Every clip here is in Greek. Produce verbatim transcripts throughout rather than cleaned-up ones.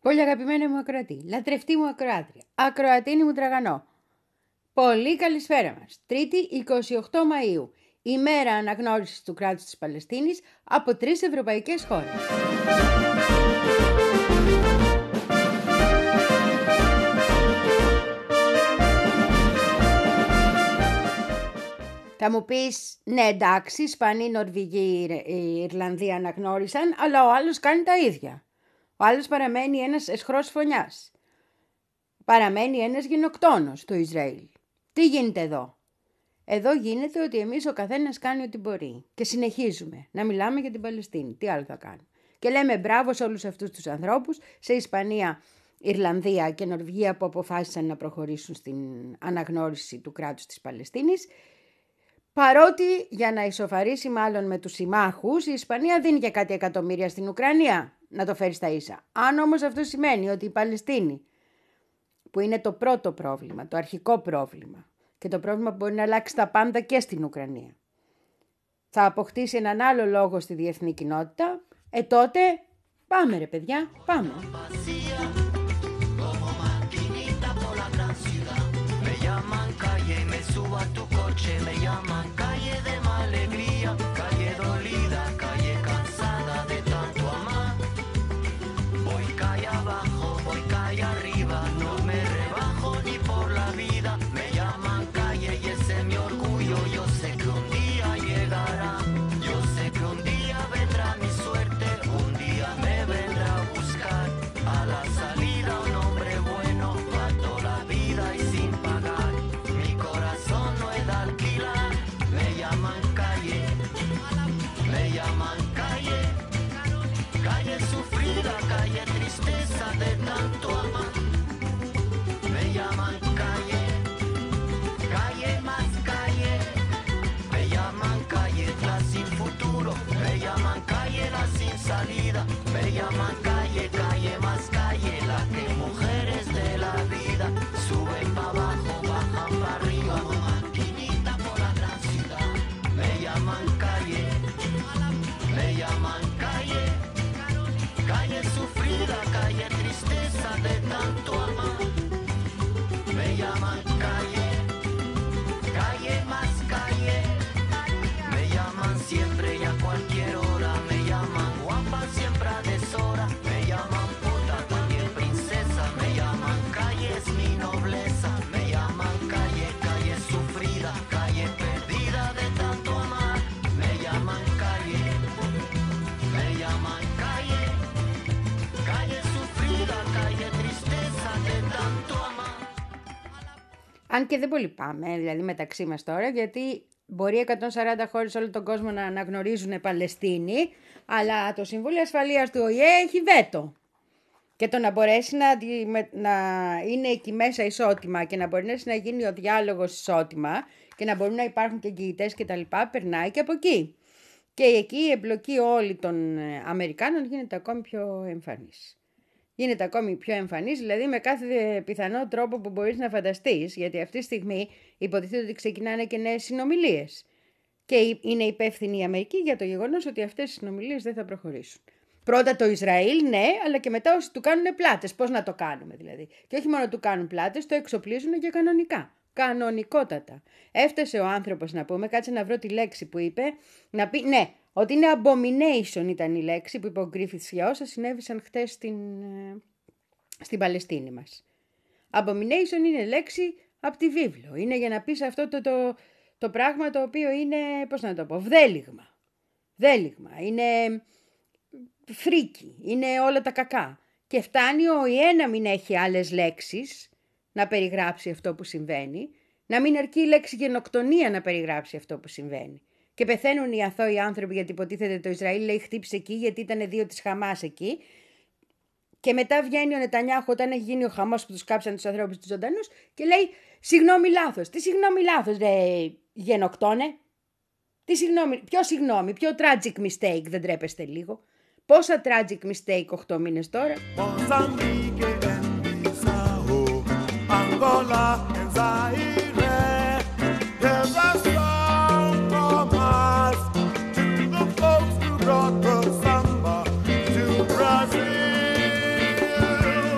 Πολύ αγαπημένη μου ακροατή, λατρευτή μου ακροάτρια, ακροατίνη μου τραγανό. Πολύ καλησπέρα μας. Τρίτη, εικοστή ογδόη Μαΐου, ημέρα αναγνώρισης του κράτους της Παλαιστίνης από τρεις ευρωπαϊκές χώρες. Θα μου πεις, ναι εντάξει, Ισπανοί, Νορβηγοί, Ιρλανδοί αναγνώρισαν, αλλά ο άλλος κάνει τα ίδια. Ο άλλος παραμένει ένας εσχρός φωνιάς. Παραμένει ένας γενοκτόνος του Ισραήλ. Τι γίνεται εδώ? Εδώ γίνεται ότι εμείς ο καθένας κάνει ό,τι μπορεί. Και συνεχίζουμε να μιλάμε για την Παλαιστίνη. Τι άλλο θα κάνουμε? Και λέμε μπράβο σε όλους αυτούς τους ανθρώπους, σε Ισπανία, Ιρλανδία και Νορβηγία που αποφάσισαν να προχωρήσουν στην αναγνώριση του κράτους της Παλαιστίνης. Παρότι για να ισοφαρίσει μάλλον με τους συμμάχους, η Ισπανία δίνει και κάτι εκατομμύρια στην Ουκρανία να το φέρει στα ίσα. Αν όμως αυτό σημαίνει ότι η Παλαιστίνη, που είναι το πρώτο πρόβλημα, το αρχικό πρόβλημα και το πρόβλημα που μπορεί να αλλάξει τα πάντα και στην Ουκρανία, θα αποκτήσει έναν άλλο λόγο στη διεθνή κοινότητα, ε τότε πάμε ρε παιδιά, πάμε. Me llaman calle de mala alegría, calle dolida, calle cansada de tanto amar. Voy calle abajo, voy calle arriba, no me rebajo ni por la vida. Me llaman calle y ese es mi orgullo, yo sé que un día llegará. Yo sé que un día vendrá mi suerte, un día me vendrá a buscar. A la salida un hombre bueno, va toda la vida y sin pagar. Mi corazón no es de alquilar. Me llaman calle, me llaman calle, calle sufrida, calle tristeza de tanto amar. Me llaman calle, calle más calle, me llaman calle la sin futuro, me llaman calle la sin salida, me llaman calle, calle más calle, la que mujeres de la vida suben para abajo, bajan para arriba. Me llaman calle, me llaman calle, calle sufrida, calle tristeza de tanto amar. Me llaman calle, calle más calle, me llaman siempre y a cualquier hora. Me llaman guapa siempre a deshora, me llaman puta también princesa. Me llaman calle es mi nobleza, me llaman calle, calle sufrida, calle perdida de tanto amar. Me llaman calle, me llaman calle, calle sufrida, calle tristeza de tanto amar. Αν και δεν πολύ πάμε, δηλαδή μεταξύ μας τώρα, γιατί μπορεί εκατόν σαράντα χώρες όλο τον κόσμο να αναγνωρίζουν Παλαιστίνη, αλλά το Συμβούλιο Ασφαλείας του Ο Η Ε έχει βέτο. Και το να μπορέσει να, να είναι εκεί μέσα ισότιμα και να μπορέσει να γίνει ο διάλογος ισότιμα και να μπορούν να υπάρχουν και εγγυητές και τα λοιπά, περνάει και από εκεί. Και εκεί η εμπλοκή όλη των Αμερικάνων γίνεται ακόμη πιο εμφανής. Γίνεται ακόμη πιο εμφανής, δηλαδή με κάθε πιθανό τρόπο που μπορείς να φανταστείς, γιατί αυτή τη στιγμή υποτίθεται ότι ξεκινάνε και νέες συνομιλίες. Και είναι υπεύθυνη η Αμερική για το γεγονός ότι αυτές οι συνομιλίες δεν θα προχωρήσουν. Πρώτα το Ισραήλ, ναι, αλλά και μετά όσοι του κάνουν πλάτες. Πώς να το κάνουμε δηλαδή? Και όχι μόνο του κάνουν πλάτες, το εξοπλίζουν και κανονικά. Κανονικότατα. Έφτασε ο άνθρωπος να πούμε, κάτσε να βρω τη λέξη που είπε, να πει, ναι, ότι είναι abomination ήταν η λέξη που υποκρύφθηκε για όσα συνέβησαν χτες στην, στην Παλαιστίνη μας. Abomination είναι λέξη από τη βίβλο. Είναι για να πεις αυτό το, το, το πράγμα το οποίο είναι, πώς να το πω, βδέλιγμα. Βδέλιγμα. Είναι φρίκι. Είναι όλα τα κακά. Και φτάνει ο Ο Η Ε να μην έχει άλλες λέξεις να περιγράψει αυτό που συμβαίνει, να μην αρκεί η λέξη γενοκτονία να περιγράψει αυτό που συμβαίνει. Και πεθαίνουν οι αθώοι άνθρωποι γιατί υποτίθεται το Ισραήλ λέει χτύπησε εκεί γιατί ήταν δύο της Χαμάς εκεί. Και μετά βγαίνει ο Νετανιάχου όταν έχει γίνει ο χαμός που τους κάψαν τους ανθρώπους τους ζωντανούς και λέει συγγνώμη λάθος. Τι συγγνώμη λάθος ρε γενοκτόνε? Τι συγγνώμη, ποιο συγγνώμη, ποιο tragic mistake, δεν τρέπεστε λίγο? Πόσα tragic mistake οκτώ μήνες τώρα? Angola and Zaire, there's a song from us to the folks who brought the samba to Brazil.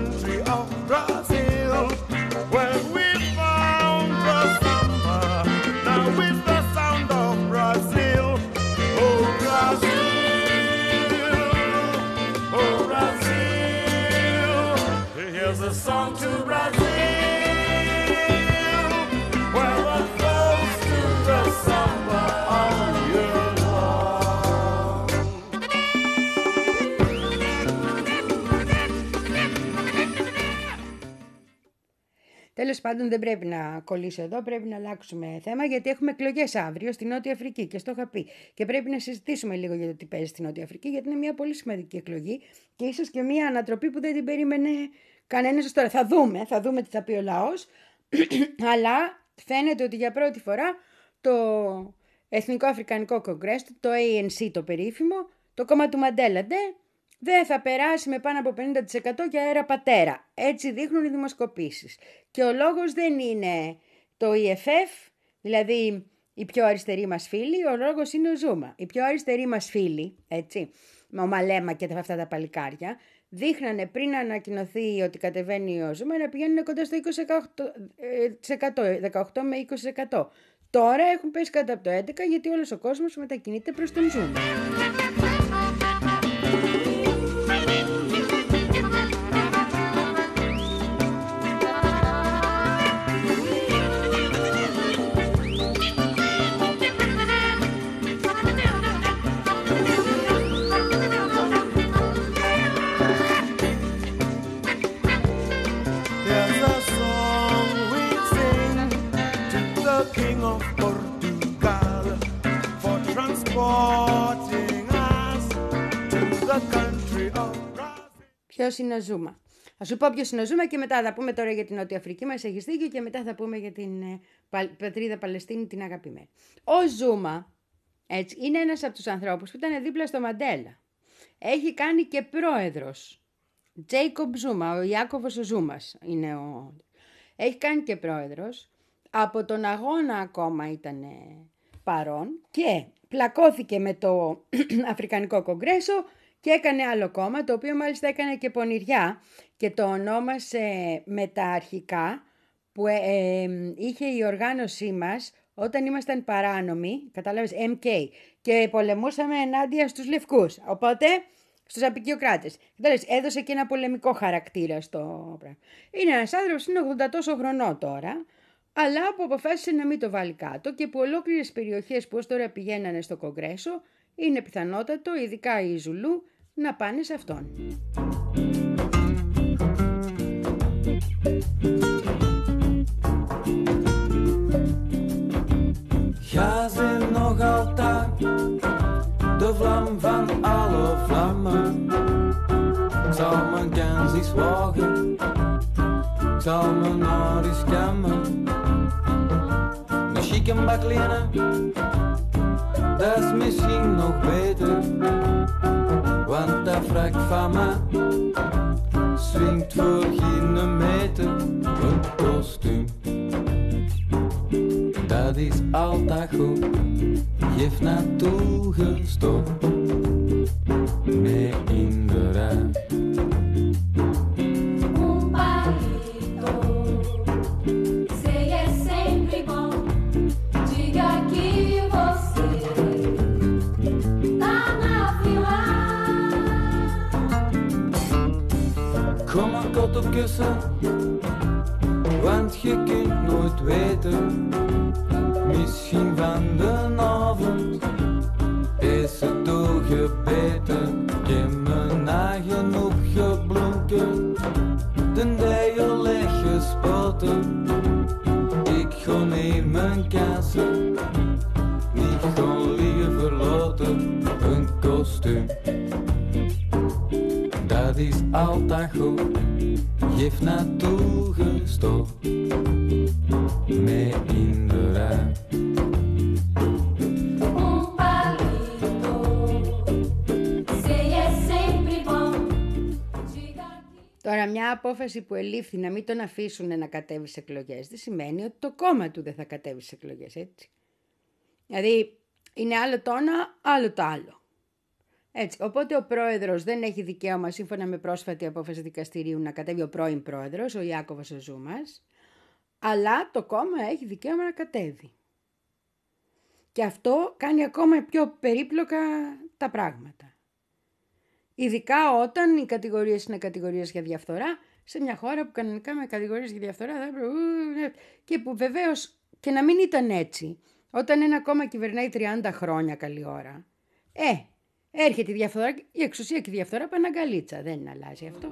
country of Brazil. When we found the samba, now it's the sound of Brazil. Oh Brazil, oh Brazil, here's a song to Brazil. Τέλος πάντων, δεν πρέπει να κολλήσω εδώ, πρέπει να αλλάξουμε θέμα, γιατί έχουμε εκλογές αύριο στη Νότια Αφρική και στο είχα πει. Και πρέπει να συζητήσουμε λίγο για το τι παίζει στη Νότια Αφρική, γιατί είναι μια πολύ σημαντική εκλογή και ίσως και μια ανατροπή που δεν την περίμενε κανένας τώρα. Θα δούμε, θα δούμε τι θα πει ο λαός, αλλά φαίνεται ότι για πρώτη φορά το Εθνικό Αφρικανικό Κογκρέσο, το έι εν σι το περίφημο, το κόμμα του Μαντέλα, ντε, δεν θα περάσει με πάνω από πενήντα τοις εκατό για αέρα πατέρα. Έτσι δείχνουν οι δημοσκοπήσεις. Και ο λόγος δεν είναι το ι εφ εφ, δηλαδή οι πιο αριστεροί μας φίλοι, ο λόγος είναι ο Ζούμα. Οι πιο αριστεροί μας φίλοι, έτσι, με ο Μαλέμα και αυτά τα παλικάρια, δείχνανε πριν ανακοινωθεί ότι κατεβαίνει ο Ζούμα να πηγαίνουν κοντά στο είκοσι τοις εκατό, δεκαοκτώ με είκοσι τοις εκατό. Τώρα έχουν πέσει κάτω από το έντεκα τοις εκατό γιατί όλος ο κόσμος μετακινείται προς τον Ζούμα. Ποιος είναι ο Ζούμα? Θα σου πω ποιος είναι ο Ζούμα και μετά θα πούμε τώρα για την Νότια Αφρική, μας έχεις δίκιο, και μετά θα πούμε για την ε, πατρίδα Παλαιστίνη, την αγαπημένη. Ο Ζούμα, έτσι, είναι ένας από τους ανθρώπους που ήταν δίπλα στο Μαντέλα. Έχει κάνει και πρόεδρος. Τζέικομπ Ζούμα, ο Ιάκωβος ο Ζούμας είναι ο... Έχει κάνει και πρόεδρος. Από τον αγώνα ακόμα ήταν παρόν και πλακώθηκε με το Αφρικανικό Κογκρέσο και έκανε άλλο κόμμα, το οποίο μάλιστα έκανε και πονηριά και το ονόμασε με τα αρχικά που ε, ε, είχε η οργάνωσή μας όταν ήμασταν παράνομοι, κατάλαβες, εμ κέι, και πολεμούσαμε ενάντια στους λευκούς, οπότε στους απικιοκράτες. Κατάλαβες, έδωσε και ένα πολεμικό χαρακτήρα στο πράγμα. Είναι ένας άνθρωπος, είναι ογδόντα τόσο χρονών τώρα, αλλά που αποφάσισε να μην το βάλει κάτω και που ολόκληρες περιοχές που ως τώρα πηγαίνανε στο Κογκρέσο είναι πιθανότατο, ειδικά οι Ζουλού, να πάνε σε αυτόν. Ga ze nog altijd de vlam van alle vlammen. Ik zal mijn kans eens wagen, ik zal me naar eens skammen. Een chique baklene, dat is misschien nog beter, want dat wrak van me swingt voor geen meter. Een kostuum, dat is altijd goed, geef naartoe gestopt, mee in de rij. Kom maar kot op kussen, want je kunt nooit weten. Misschien van de avond is het doorgebeten. Ik heb mijn eigen opgeblonken, de dijen leg gespoten. Ik ga neer mijn kassen, ik ga liever laten. Een kostuum, dat is altijd goed, geef naartoe gestopt, mee in de rij. Um palito, sei é sempre bom. Τώρα, μια απόφαση που ελήφθη να μην τον αφήσουν να κατέβει σε εκλογές δεν σημαίνει ότι το κόμμα του δεν θα κατέβει σε εκλογές, έτσι. Δηλαδή, είναι άλλο το ένα, άλλο το άλλο. Έτσι, οπότε ο πρόεδρος δεν έχει δικαίωμα, σύμφωνα με πρόσφατη απόφαση δικαστηρίου, να κατέβει ο πρώην πρόεδρος, ο Ιάκωβος ο Ζούμας, αλλά το κόμμα έχει δικαίωμα να κατέβει. Και αυτό κάνει ακόμα πιο περίπλοκα τα πράγματα. Ειδικά όταν οι κατηγορίες είναι κατηγορίες για διαφθορά, σε μια χώρα που κανονικά με κατηγορίες για διαφθορά θα έπρεπε... Και που βεβαίως και να μην ήταν έτσι, όταν ένα κόμμα κυβερνάει τριάντα χρόνια καλή ώρα, ε, έρχεται η διαφθορά, η εξουσία και η διαφθορά πάνε αγκαλίτσα, δεν αλλάζει αυτό.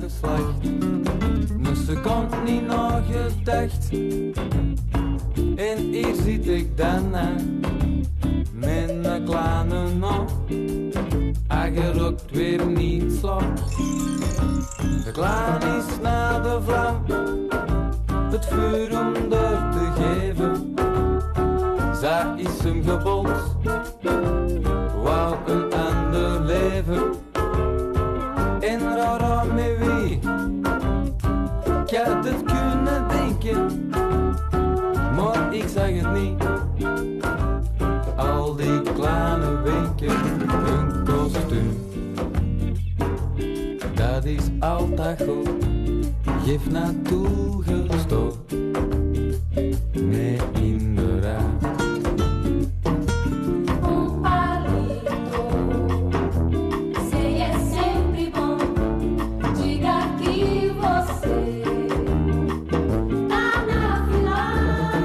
En hier zit ik dan met een kleine nog. Aangerukt weer niet slap. De kleine is naar de vlam. Het vuur om door te geven. Zij is hem gebond. Wou een ander leven. En rara met wie. Ik had het kunnen denken. Maar ik zag het niet. Al die kleine wenken, een kostuum. Dat is altijd goed. Geef naartoe gestopt. Nee, inderdaad. Um palito, sei é sempre bom. Diga que você tá na final.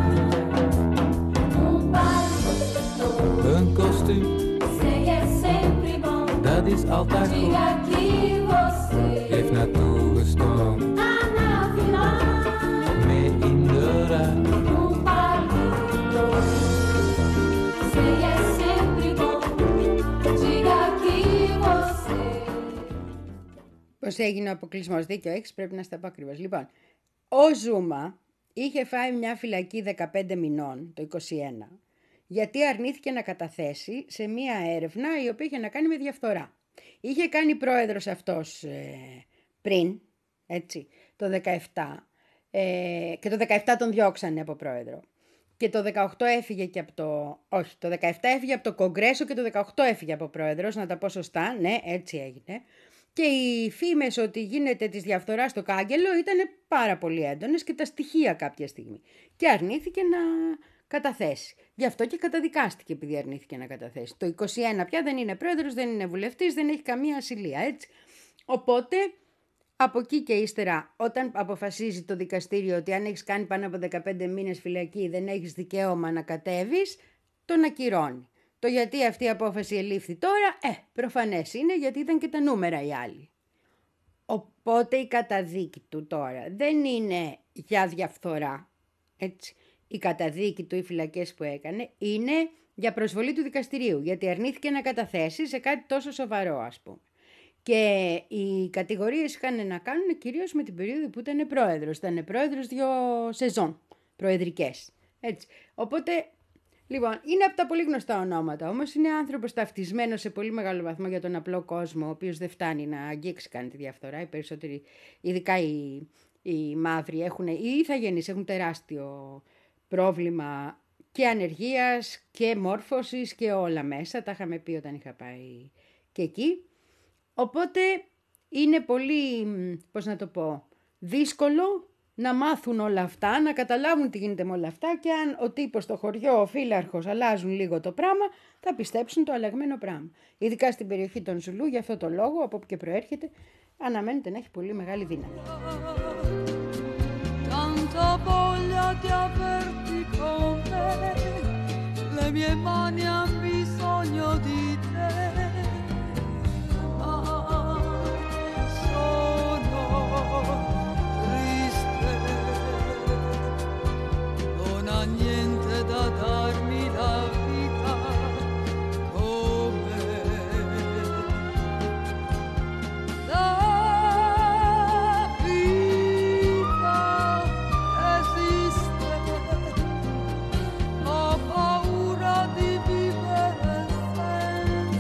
Um palito, Een kostuum, sei é sempre bom. dat is altijd goed. Diga que você Geef naartoe gestopt. tá na final. Nee, inderdaad. Um palito, sei é sempre bom. Diga que você. Πώς έγινε ο αποκλεισμός, δίκιο έχεις, πρέπει να στα πω ακριβώς. Λοιπόν, ο Ζούμα είχε φάει μια φυλακή δεκαπέντε μηνών το είκοσι ένα, γιατί αρνήθηκε να καταθέσει σε μια έρευνα η οποία είχε να κάνει με διαφθορά. Είχε κάνει πρόεδρος αυτός ε, πριν, έτσι, το δεκαεπτά, ε, και το δεκαεπτά τον διώξανε από πρόεδρο. Και το δεκαοκτώ έφυγε και από το... Όχι, το δεκαεπτά έφυγε από το Κογκρέσο και το δεκαοκτώ έφυγε από πρόεδρος, να τα πω σωστά, ναι, έτσι έγινε. Και οι φήμες ότι γίνεται της διαφθοράς στο κάγκελο ήταν πάρα πολύ έντονες και τα στοιχεία κάποια στιγμή. Και αρνήθηκε να καταθέσει. Γι' αυτό και καταδικάστηκε επειδή αρνήθηκε να καταθέσει. Το είκοσι ένα πια δεν είναι πρόεδρος, δεν είναι βουλευτής, δεν έχει καμία ασυλία, έτσι. Οπότε, από εκεί και ύστερα, όταν αποφασίζει το δικαστήριο ότι αν έχεις κάνει πάνω από δεκαπέντε μήνες φυλακή δεν έχεις δικαίωμα να κατέβεις, τον ακυρώνει. Το γιατί αυτή η απόφαση ελήφθη τώρα, ε, προφανές είναι γιατί ήταν και τα νούμερα οι άλλοι. Οπότε η καταδίκη του τώρα δεν είναι για διαφθορά, έτσι. Η καταδίκη του, οι φυλακές που έκανε, είναι για προσβολή του δικαστηρίου, γιατί αρνήθηκε να καταθέσει σε κάτι τόσο σοβαρό, ας πούμε. Και οι κατηγορίες είχαν να κάνουν κυρίως με την περίοδο που ήταν πρόεδρος. Ήταν πρόεδρος δύο σεζόν προεδρικές, έτσι. Οπότε... Λοιπόν, είναι από τα πολύ γνωστά ονόματα, όμως είναι άνθρωπος ταυτισμένος σε πολύ μεγάλο βαθμό για τον απλό κόσμο, ο οποίος δεν φτάνει να αγγίξει καν τη διαφθορά. Οι περισσότεροι, ειδικά οι, οι μαύροι, έχουν, οι ηθαγενείς έχουν τεράστιο πρόβλημα και ανεργίας και μόρφωσης και όλα μέσα. Τα είχαμε πει όταν είχα πάει και εκεί. Οπότε είναι πολύ, πώς να το πω, δύσκολο να μάθουν όλα αυτά, να καταλάβουν τι γίνεται με όλα αυτά και αν ο τύπος στο χωριό, ο φύλαρχος αλλάζουν λίγο το πράγμα, θα πιστέψουν το αλλαγμένο πράγμα. Ειδικά στην περιοχή των Ζουλού, για αυτό το λόγο, από όπου και προέρχεται, αναμένεται να έχει πολύ μεγάλη δύναμη. Tanta voglia di averti con me, le mie mani han bisogno di te, ma sono triste, non ha niente da darmi la vita come la vita esiste, ho paura di vivere senza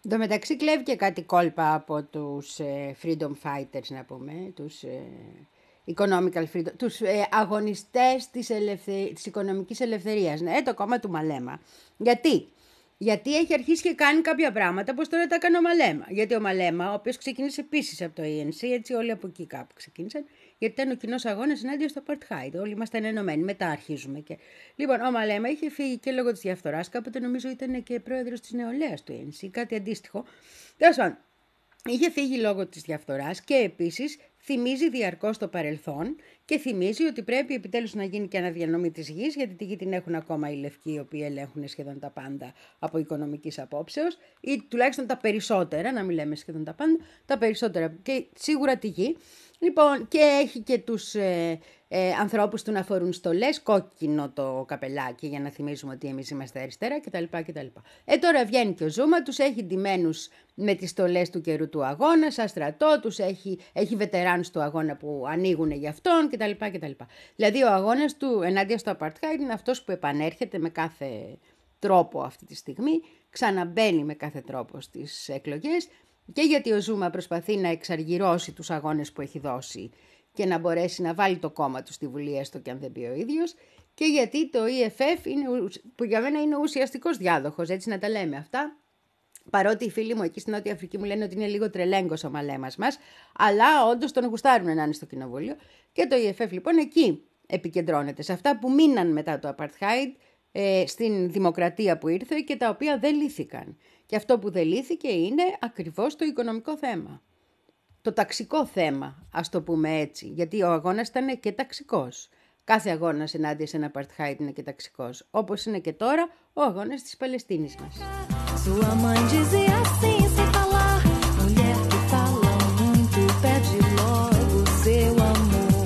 Εν τω μεταξύ κλέβει και κάτι κόλπα από τους ε, freedom fighters, να πούμε, τους ε, economical freedom, τους ε, αγωνιστές της, ελευθε... της οικονομικής ελευθερίας, ναι, το κόμμα του Μαλέμα. Γιατί? Γιατί έχει αρχίσει και κάνει κάποια πράγματα, όπως τώρα τα έκανε ο Μαλέμα. Γιατί ο Μαλέμα, ο οποίος ξεκίνησε επίσης από το ι εν σι, έτσι όλοι από εκεί κάπου ξεκίνησαν, γιατί ήταν ο κοινός αγώνας ενάντια στο apartheid. Όλοι ήμασταν ενωμένοι, μετά αρχίζουμε. Και... Λοιπόν, ο Μαλέμα είχε φύγει και λόγω της διαφθοράς, κάποτε νομίζω ήταν και πρόεδρος της νεολαίας του ι εν σι, κάτι αντίστοιχο. Τέλος πάντων, είχε φύγει λόγω της διαφθοράς και επίσης θυμίζει διαρκώς το παρελθόν και θυμίζει ότι πρέπει επιτέλους να γίνει και αναδιανομή της γης, γιατί τη γη την έχουν ακόμα οι λευκοί, οι οποίοι ελέγχουν σχεδόν τα πάντα από οικονομικής απόψεως, ή τουλάχιστον τα περισσότερα, να μην λέμε σχεδόν τα πάντα, τα περισσότερα και σίγουρα τη γη. Λοιπόν, και έχει και τους ε, ε, ανθρώπους του να φορούν στολές, κόκκινο το καπελάκι για να θυμίζουμε ότι εμείς είμαστε αριστερά κτλ. κτλ. Ε, τώρα βγαίνει και ο Ζούμα, τους έχει ντυμένους με τις στολές του καιρού του αγώνα, σαν στρατό, τους έχει, έχει βετεράνους του αγώνα που ανοίγουν για αυτόν κτλ. κτλ. Δηλαδή ο αγώνας του ενάντια στο apartheid είναι αυτός που επανέρχεται με κάθε τρόπο αυτή τη στιγμή, ξαναμπαίνει με κάθε τρόπο στις εκλογές. Και γιατί ο Ζούμα προσπαθεί να εξαργυρώσει τους αγώνες που έχει δώσει και να μπορέσει να βάλει το κόμμα του στη Βουλή, έστω και αν δεν πει ο ίδιος, και γιατί το ι εφ εφ, είναι, που για μένα είναι ο ουσιαστικός διάδοχος, έτσι να τα λέμε αυτά, παρότι οι φίλοι μου εκεί στην Νότια Αφρική μου λένε ότι είναι λίγο τρελέγκος ο Μαλέμας μας, αλλά όντως τον γουστάρουν να είναι στο κοινοβούλιο, και το ι εφ εφ λοιπόν εκεί επικεντρώνεται, σε αυτά που μείναν μετά το apartheid, ε, στην δημοκρατία που ήρθε και τα οποία δεν λύθηκαν. Και αυτό που δεν λύθηκε είναι ακριβώς το οικονομικό θέμα. Το ταξικό θέμα, ας το πούμε έτσι, γιατί ο αγώνας ήταν και ταξικός. Κάθε αγώνας ενάντια σε ένα apartheid είναι και ταξικός, όπως είναι και τώρα ο αγώνας της Παλαιστίνης μας. Sua mãe dizia assim, sem falar: mulher que fala muito, pede logo seu amor.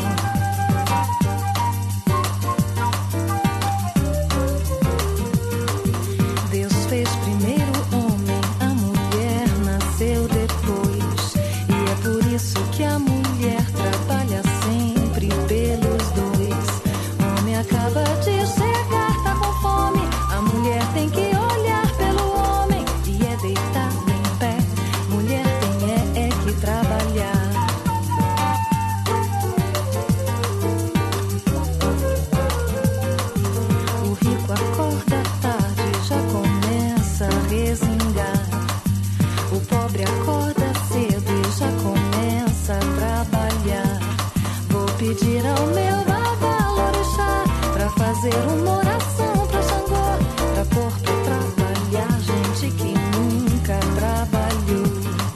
Deus fez primeiro o homem, a mulher nasceu depois. E é por isso que a mulher trabalha sempre pelos dois. O homem acaba de chegar, tá com fome, a mulher tem que olhar pelo homem e é deitada em pé. Mulher tem é, é que trabalhar. O rico acorda tarde, já começa a resingar. O pobre acorda cedo e já começa a trabalhar. Vou pedir ao meu babalorixá pra fazer uma oração pra Xangô, pra pôr pra trabalhar gente que nunca trabalhou.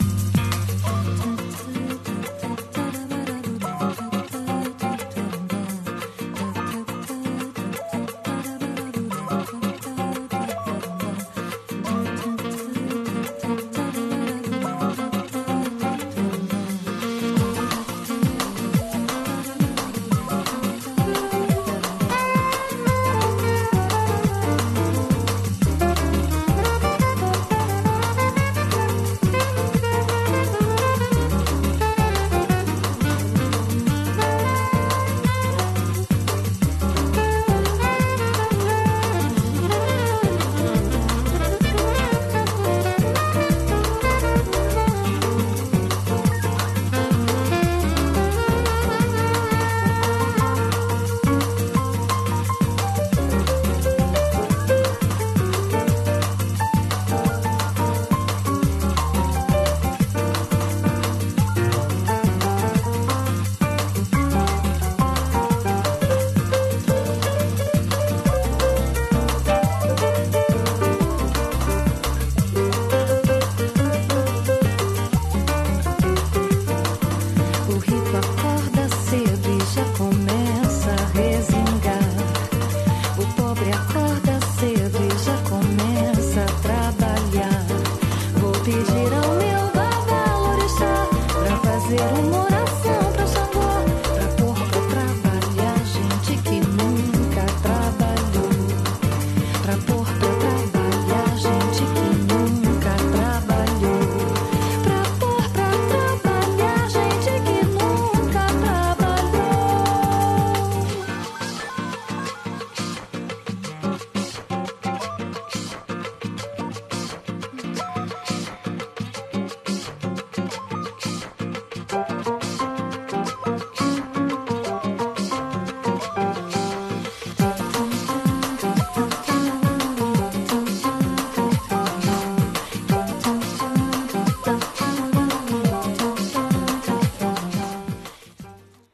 O rico acorda cedo e já começa a resingar. O pobre acorda cedo e já começa a trabalhar. Vou pedir ao meu babalorixá pra fazer uma oração pra Xangô, pra pôr pra trabalhar gente que nunca trabalhou. Pra pôr pra trabalhar gente que nunca trabalhou. Pra pôr pra trabalhar gente que nunca trabalhou.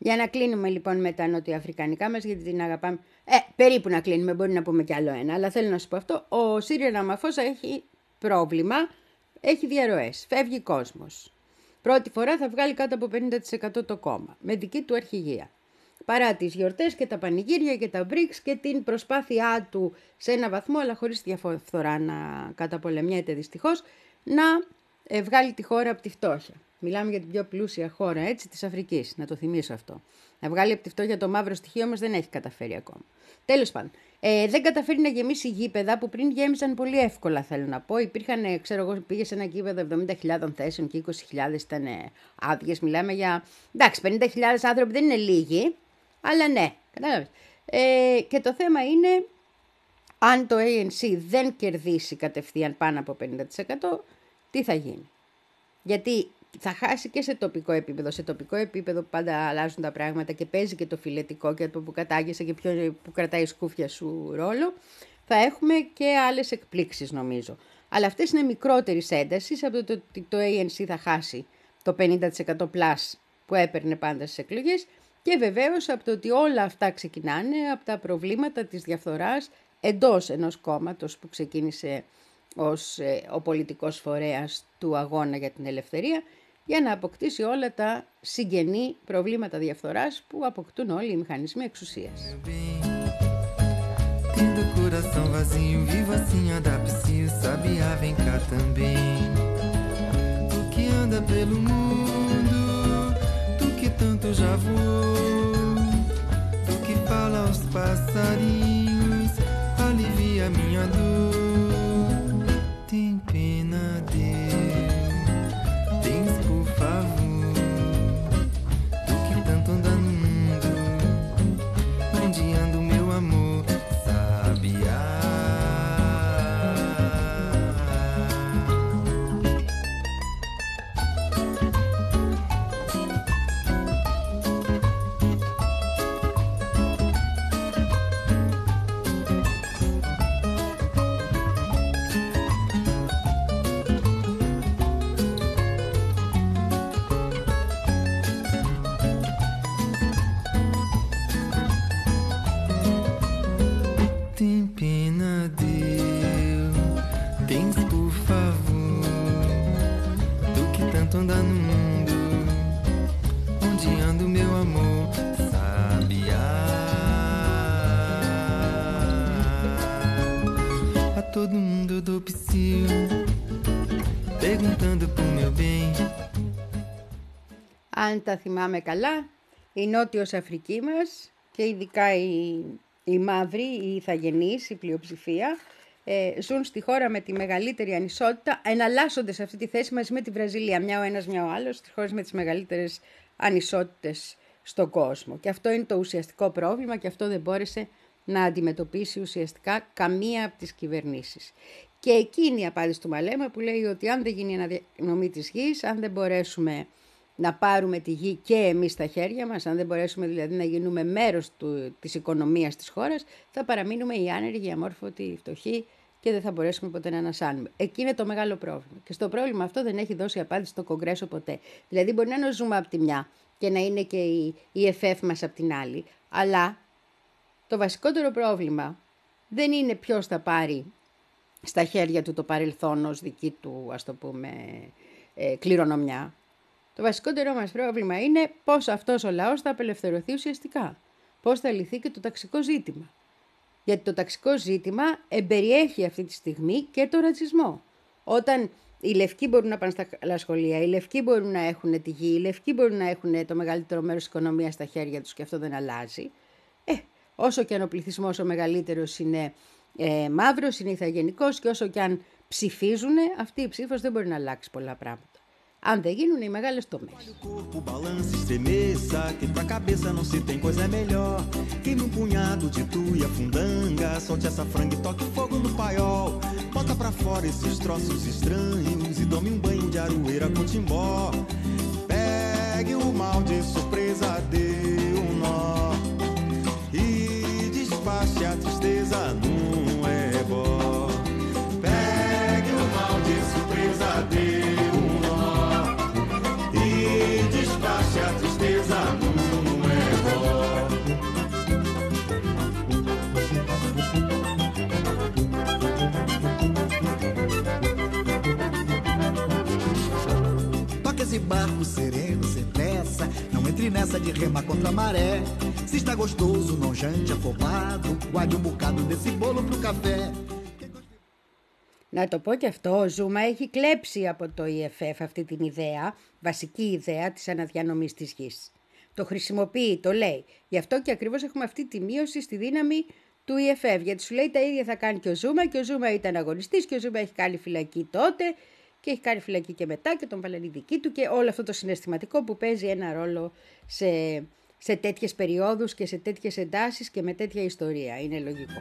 Για να κλείνουμε λοιπόν με τα νοτιοαφρικανικά μας, γιατί την αγαπάμε. Ε, περίπου να κλείνουμε, μπορεί να πούμε κι άλλο ένα, αλλά θέλω να σου πω αυτό. Ο Σίριελ Ραμαφόσα έχει πρόβλημα, έχει διαρροές, φεύγει κόσμος. Πρώτη φορά θα βγάλει κάτω από πενήντα τοις εκατό το κόμμα, με δική του αρχηγία. Παρά τις γιορτές και τα πανηγύρια και τα μπριξ και την προσπάθειά του σε ένα βαθμό, αλλά χωρίς διαφθορά να καταπολεμιέται δυστυχώς, να ε, βγάλει τη χώρα από τη φτώχεια. Μιλάμε για την πιο πλούσια χώρα, έτσι, της Αφρικής, να το θυμίσω αυτό. Να βγάλει από τη φτώχεια το μαύρο στοιχείο όμως δεν έχει καταφέρει ακόμα. Τέλος πάντων, ε, δεν καταφέρει να γεμίσει γήπεδα που πριν γέμισαν πολύ εύκολα, θέλω να πω. Υπήρχαν, ξέρω εγώ, πήγε σε ένα γήπεδο εβδομήντα χιλιάδες θέσεων και είκοσι χιλιάδες ήταν άδειες. Μιλάμε για. Εντάξει, πενήντα χιλιάδες άνθρωποι δεν είναι λίγοι, αλλά ναι, κατάλαβες. Ε, και το θέμα είναι, αν το έι εν σι δεν κερδίσει κατευθείαν πάνω από πενήντα τοις εκατό, τι θα γίνει. Γιατί θα χάσει και σε τοπικό επίπεδο. Σε τοπικό επίπεδο πάντα αλλάζουν τα πράγματα και παίζει και το φιλετικό και το που κατάγεσαι και ποιο που κρατάει η σκούφια σου ρόλο. Θα έχουμε και άλλες εκπλήξεις νομίζω. Αλλά αυτές είναι μικρότερης έντασης από το ότι το έι εν σι θα χάσει το πενήντα τοις εκατό πλας που έπαιρνε πάντα στις εκλογές και βεβαίως από το ότι όλα αυτά ξεκινάνε από τα προβλήματα της διαφθοράς εντός ενός κόμματος που ξεκίνησε ως ε, ο πολιτικός φορέας του αγώνα για την ελευθερία, για να αποκτήσει όλα τα συγγενή προβλήματα διαφθοράς που αποκτούν όλοι οι μηχανισμοί εξουσίας. Tendo coração vazio, vivo assim andar psiu, sabiá vem cá também. Tu que anda pelo mundo, tu que tanto já voou, tu que fala aos passarinhos, alivia minha dor. Tem pena Deus, tens por favor, tu que tanto anda no mundo, onde anda o meu amor, sabiá. Tem pena Deus, tens por favor, tu que tanto anda no mundo, onde anda o meu amor, sabiá. A todo mundo eu dou psiu, perguntando pro meu bem. Αν τα θυμάμαι καλά, η Νότιος Αφρική μας και ειδικά οι, οι μαύροι, οι ηθαγενείς, η πλειοψηφία, ε, ζουν στη χώρα με τη μεγαλύτερη ανισότητα, εναλλάσσονται σε αυτή τη θέση μαζί με τη Βραζιλία, μια ο ένας, μια ο άλλος, στις χώρες με τις μεγαλύτερες ανισότητες στον κόσμο. Και αυτό είναι το ουσιαστικό πρόβλημα και αυτό δεν μπόρεσε να αντιμετωπίσει ουσιαστικά καμία από τις κυβερνήσεις. Και εκείνη η απάντηση του Μαλέμα που λέει ότι αν δεν γίνει η αναδιανομή της γης, αν δεν μπορέσουμε να πάρουμε τη γη και εμείς στα χέρια μας, αν δεν μπορέσουμε δηλαδή να γίνουμε μέρος του, της οικονομίας της χώρας, θα παραμείνουμε οι άνεργοι, οι αμόρφωτοι, οι φτωχοί και δεν θα μπορέσουμε ποτέ να ανασάνουμε. Εκεί είναι το μεγάλο πρόβλημα. Και στο πρόβλημα αυτό δεν έχει δώσει απάντηση το Κογκρέσο ποτέ. Δηλαδή μπορεί να είναι ο Ζούμα από τη μια και να είναι και η, η εφ εφ μας από την άλλη, αλλά το βασικότερο πρόβλημα δεν είναι ποιος θα πάρει στα χέρια του το παρελθόν ως δική του, ας το πούμε, ε, κληρονομιά. Το βασικότερο μας πρόβλημα είναι πώς αυτός ο λαός θα απελευθερωθεί ουσιαστικά. Πώς θα λυθεί και το ταξικό ζήτημα. Γιατί το ταξικό ζήτημα εμπεριέχει αυτή τη στιγμή και το ρατσισμό. Όταν οι λευκοί μπορούν να πάνε στα καλά σχολεία, οι λευκοί μπορούν να έχουν τη γη, οι λευκοί μπορούν να έχουν το μεγαλύτερο μέρος της οικονομίας στα χέρια τους και αυτό δεν αλλάζει. Ε, όσο και αν ο πληθυσμός ο μεγαλύτερος είναι ε, μαύρος, είναι ηθαγενικός και όσο και αν ψηφίζουν, αυτή η ψήφος δεν μπορεί να αλλάξει πολλά πράγματα. Αν δεν γίνουν οι μεγάλες τομές. O corpo balance, estremeça, que pra cabeça não se tem coisa melhor. Queime um punhado de tuia, fundanga, solte essa franga e toque fogo no paiol. Bota pra fora esses troços estranhos e tome um banho de aroeira com timbó. Pegue o mal de surpresa, dê um nó e despache a tristeza num ebó. Pegue o mal de surpresa, dê um nó e despache a tristeza num esse barco sereno, sem pressa. Não entre nessa de remar contra a maré. Se está gostoso, não jante afobado. Guarde um bocado desse bolo pro café. Να το πω και αυτό, ο Ζούμα έχει κλέψει από το ι εφ εφ αυτή την ιδέα, βασική ιδέα της αναδιανομής της γης. Το χρησιμοποιεί, το λέει. Γι' αυτό και ακριβώς έχουμε αυτή τη μείωση στη δύναμη του ι εφ εφ, γιατί σου λέει τα ίδια θα κάνει και ο Ζούμα και ο Ζούμα ήταν αγωνιστής και ο Ζούμα έχει κάνει φυλακή τότε και έχει κάνει φυλακή και μετά και τον βάλανε δική του και όλο αυτό το συναισθηματικό που παίζει ένα ρόλο σε, σε τέτοιες περιόδους και σε τέτοιες εντάσεις και με τέτοια ιστορία. Είναι λογικό.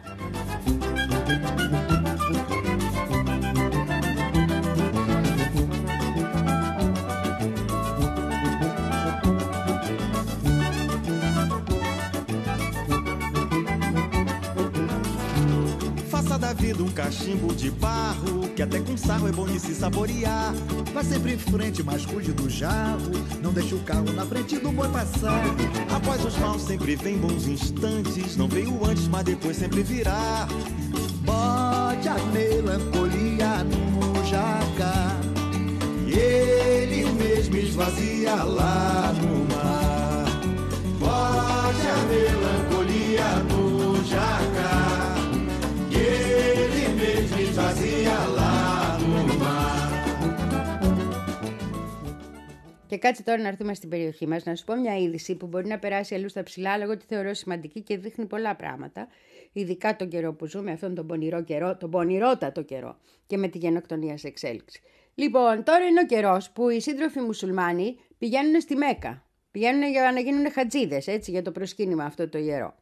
Da vida um cachimbo de barro, que até com sarro é bom de se saborear. Vá sempre em frente, mas cuide do jarro. Não deixe o carro na frente do boi passar. Após os maus sempre vem bons instantes. Não veio antes, mas depois sempre virá. Bote a melancolia no jacar, e ele mesmo esvazia lá no mar. Bote a melancolia no jacar, και κάτσε τώρα να έρθουμε στην περιοχή μας να σου πω μια είδηση που μπορεί να περάσει αλλού στα ψηλά, αλλά εγώ τη θεωρώ σημαντική και δείχνει πολλά πράγματα, ειδικά τον καιρό που ζούμε, αυτόν τον πονηρό καιρό, τον πονηρότατο καιρό και με τη γενοκτονία σε εξέλιξη. Λοιπόν, τώρα είναι ο καιρός που οι σύντροφοι μουσουλμάνοι πηγαίνουν στη Μέκα, πηγαίνουν για να γίνουν χατζίδες, έτσι, για το προσκύνημα αυτό το ιερό.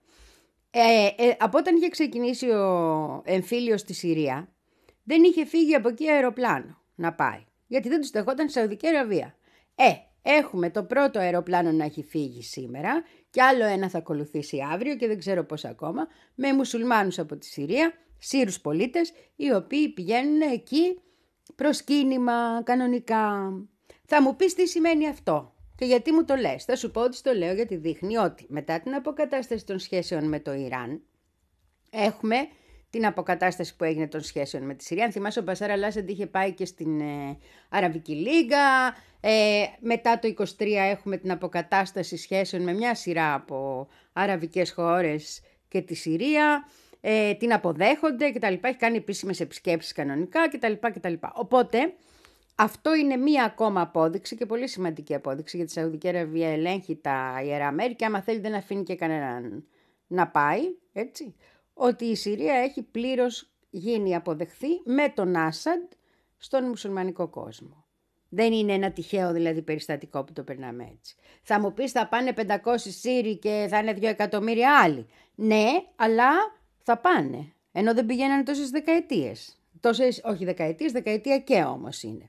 Ε, ε, από όταν είχε ξεκινήσει ο εμφύλιος στη Συρία, δεν είχε φύγει από εκεί αεροπλάνο να πάει, γιατί δεν τους δεχόταν στη Σαουδική Αραβία. Ε, έχουμε το πρώτο αεροπλάνο να έχει φύγει σήμερα και άλλο ένα θα ακολουθήσει αύριο και δεν ξέρω πώς ακόμα, με μουσουλμάνους από τη Συρία, Σύρους πολίτες, οι οποίοι πηγαίνουν εκεί προσκύνημα κανονικά. Θα μου πεις τι σημαίνει αυτό. Και γιατί μου το λες? Θα σου πω ότι στο λέω γιατί δείχνει ότι μετά την αποκατάσταση των σχέσεων με το Ιράν έχουμε την αποκατάσταση που έγινε των σχέσεων με τη Συρία. Αν θυμάσαι, ο Μπασάρ Αλ-Άσαντ είχε πάει και στην ε, Αραβική Λίγα. Ε, μετά το είκοσι τρία έχουμε την αποκατάσταση σχέσεων με μια σειρά από αραβικές χώρες και τη Συρία. Ε, την αποδέχονται κτλ. Έχει κάνει επίσημες επισκέψεις κανονικά κτλ. κτλ. Οπότε αυτό είναι μία ακόμα απόδειξη και πολύ σημαντική απόδειξη, γιατί η Σαουδική Αραβία ελέγχει τα Ιερά Μέρη και άμα θέλει δεν αφήνει και κανέναν να πάει, έτσι, ότι η Συρία έχει πλήρως γίνει αποδεχθεί με τον Άσαντ στον μουσουλμανικό κόσμο. Δεν είναι ένα τυχαίο δηλαδή περιστατικό που το περνάμε έτσι. Θα μου πεις θα πάνε πεντακόσιοι Σύριοι και θα είναι δύο εκατομμύρια άλλοι. Ναι, αλλά θα πάνε, ενώ δεν πηγαίνανε τόσες δεκαετίες. Τόσες, όχι δεκαετίες, δεκαετία και όμως είναι.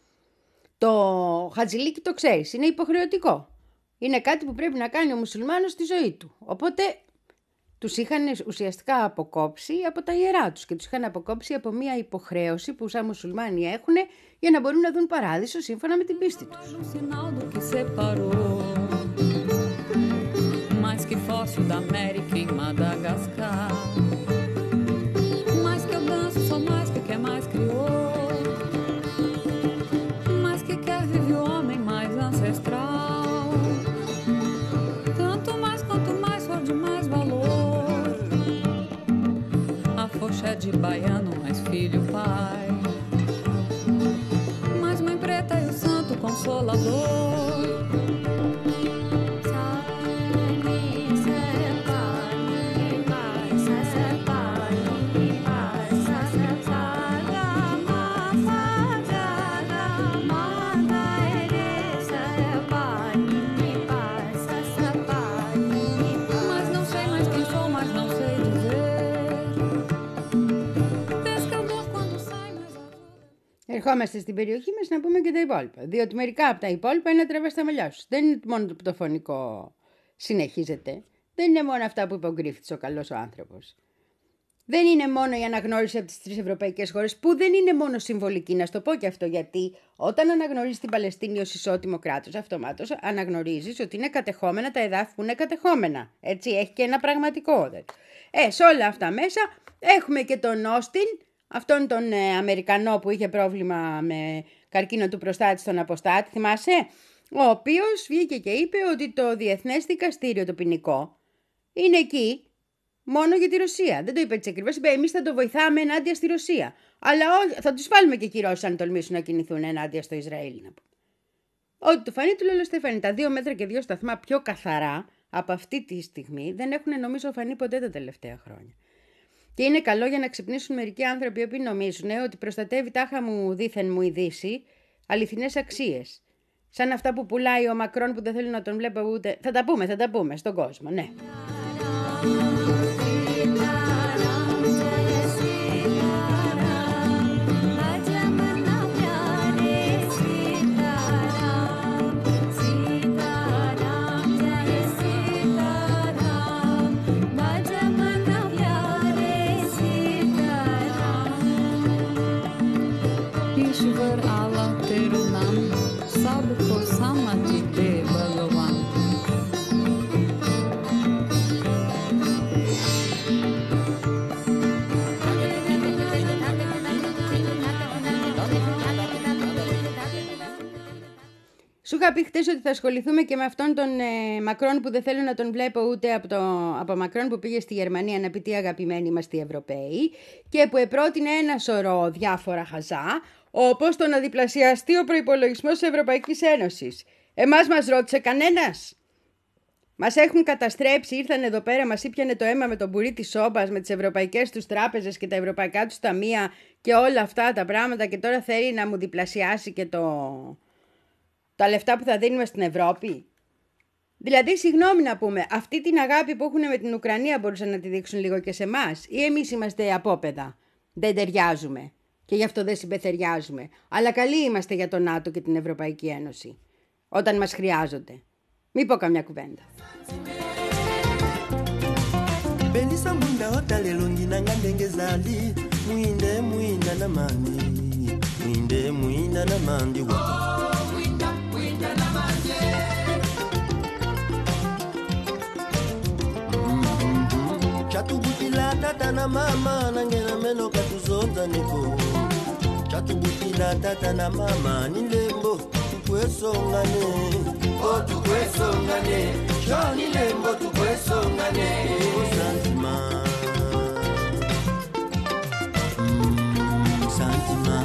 Το χατζηλίκι το ξέρεις, είναι υποχρεωτικό. Είναι κάτι που πρέπει να κάνει ο μουσουλμάνος στη ζωή του. Οπότε τους είχαν ουσιαστικά αποκόψει από τα ιερά τους και τους είχαν αποκόψει από μια υποχρέωση που σαν μουσουλμάνοι έχουν για να μπορούν να δουν παράδεισο σύμφωνα με την πίστη τους. De baiano, mais filho, pai, mais mãe preta e o santo consolador. Ερχόμαστε στην περιοχή μας να πούμε και τα υπόλοιπα. Διότι μερικά από τα υπόλοιπα είναι να τραβάς τα μαλλιά σου. Δεν είναι μόνο το, το φωνικό συνεχίζεται. Δεν είναι μόνο αυτά που είπε ο Γκρίφιτς, ο καλός ο άνθρωπος. Δεν είναι μόνο η αναγνώριση από τις τρεις ευρωπαϊκές χώρες, που δεν είναι μόνο συμβολική. Να σου το πω και αυτό, γιατί όταν αναγνωρίζεις την Παλαιστίνη ως ισότιμο κράτος, αυτομάτως αναγνωρίζεις ότι είναι κατεχόμενα τα εδάφη που είναι κατεχόμενα. Έτσι, έχει και ένα πραγματικό. Ε, σε όλα αυτά μέσα έχουμε και τον Όστιν, αυτόν τον ε, Αμερικανό που είχε πρόβλημα με καρκίνο του προστάτη στον αποστάτη, θυμάσαι, ο οποίος βγήκε και είπε ότι το Διεθνές Δικαστήριο το ποινικό είναι εκεί μόνο για τη Ρωσία. Δεν το είπε έτσι ακριβώς, είπε εμείς θα το βοηθάμε ενάντια στη Ρωσία. Αλλά όχι, θα τους βάλουμε και κυρώσεις αν τολμήσουν να κινηθούν ενάντια στο Ισραήλ. Ό,τι του φανεί του λέω Στέφανη, τα δύο μέτρα και δύο σταθμά πιο καθαρά από αυτή τη στιγμή δεν έχουν νομίζω φανεί ποτέ τα τελευταία χρόνια. Και είναι καλό για να ξυπνήσουν μερικοί άνθρωποι οι οποίοι νομίζουν ότι προστατεύει τάχα μου δήθεν μου η Δύση αληθινές αξίες. Σαν αυτά που πουλάει ο Μακρόν που δεν θέλει να τον βλέπω ούτε. Θα τα πούμε, θα τα πούμε στον κόσμο, ναι. ईश्वर आला तेरू नाम सबको समझ दे भगवान Σου είχα πει χτες ότι θα ασχοληθούμε και με αυτόν τον ε, Μακρόν που δεν θέλω να τον βλέπω ούτε από, το, από Μακρόν που πήγε στη Γερμανία να πει τι αγαπημένοι είμαστε οι Ευρωπαίοι και που επρότεινε ένα σωρό διάφορα χαζά, όπως το να διπλασιαστεί ο προϋπολογισμός της Ευρωπαϊκής Ένωσης. Εμάς μας ρώτησε κανένας. Μας έχουν καταστρέψει, ήρθαν εδώ πέρα, μας ήπιανε το αίμα με τον μπουρί της σόμπας, με τις ευρωπαϊκές τους τράπεζες και τα ευρωπαϊκά τους ταμεία και όλα αυτά τα πράγματα και τώρα θέλει να μου διπλασιάσει και το... τα λεφτά που θα δίνουμε στην Ευρώπη. Δηλαδή, συγγνώμη να πούμε, αυτή την αγάπη που έχουν με την Ουκρανία μπορούσαν να τη δείξουν λίγο και σε εμάς ή εμείς είμαστε απόπεδα, δεν ταιριάζουμε και γι' αυτό δεν συμπεθεριάζουμε. Αλλά καλοί είμαστε για το ΝΑΤΟ και την Ευρωπαϊκή Ένωση όταν μας χρειάζονται. Μην πω καμιά κουβέντα. Belisa mwinda otalelo nginanga ndenge zali mwinde mwinda na mani mwinde mwinda na mandi wa oh mwinda mwinda na mandi chatubutila tata na mama nangena meno katuzonza niko chatubutila tata na mama nilembo tukwesongane oh tukwesongane Johnny Lembo tukwesongane Santima mm, Santima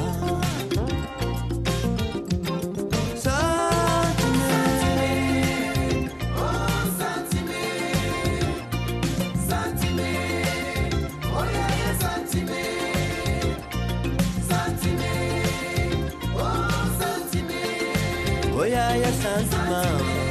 Santime Oh Santime Santime Oh yeah yeah Santime Santime Oh Santime Oh yeah yeah Santima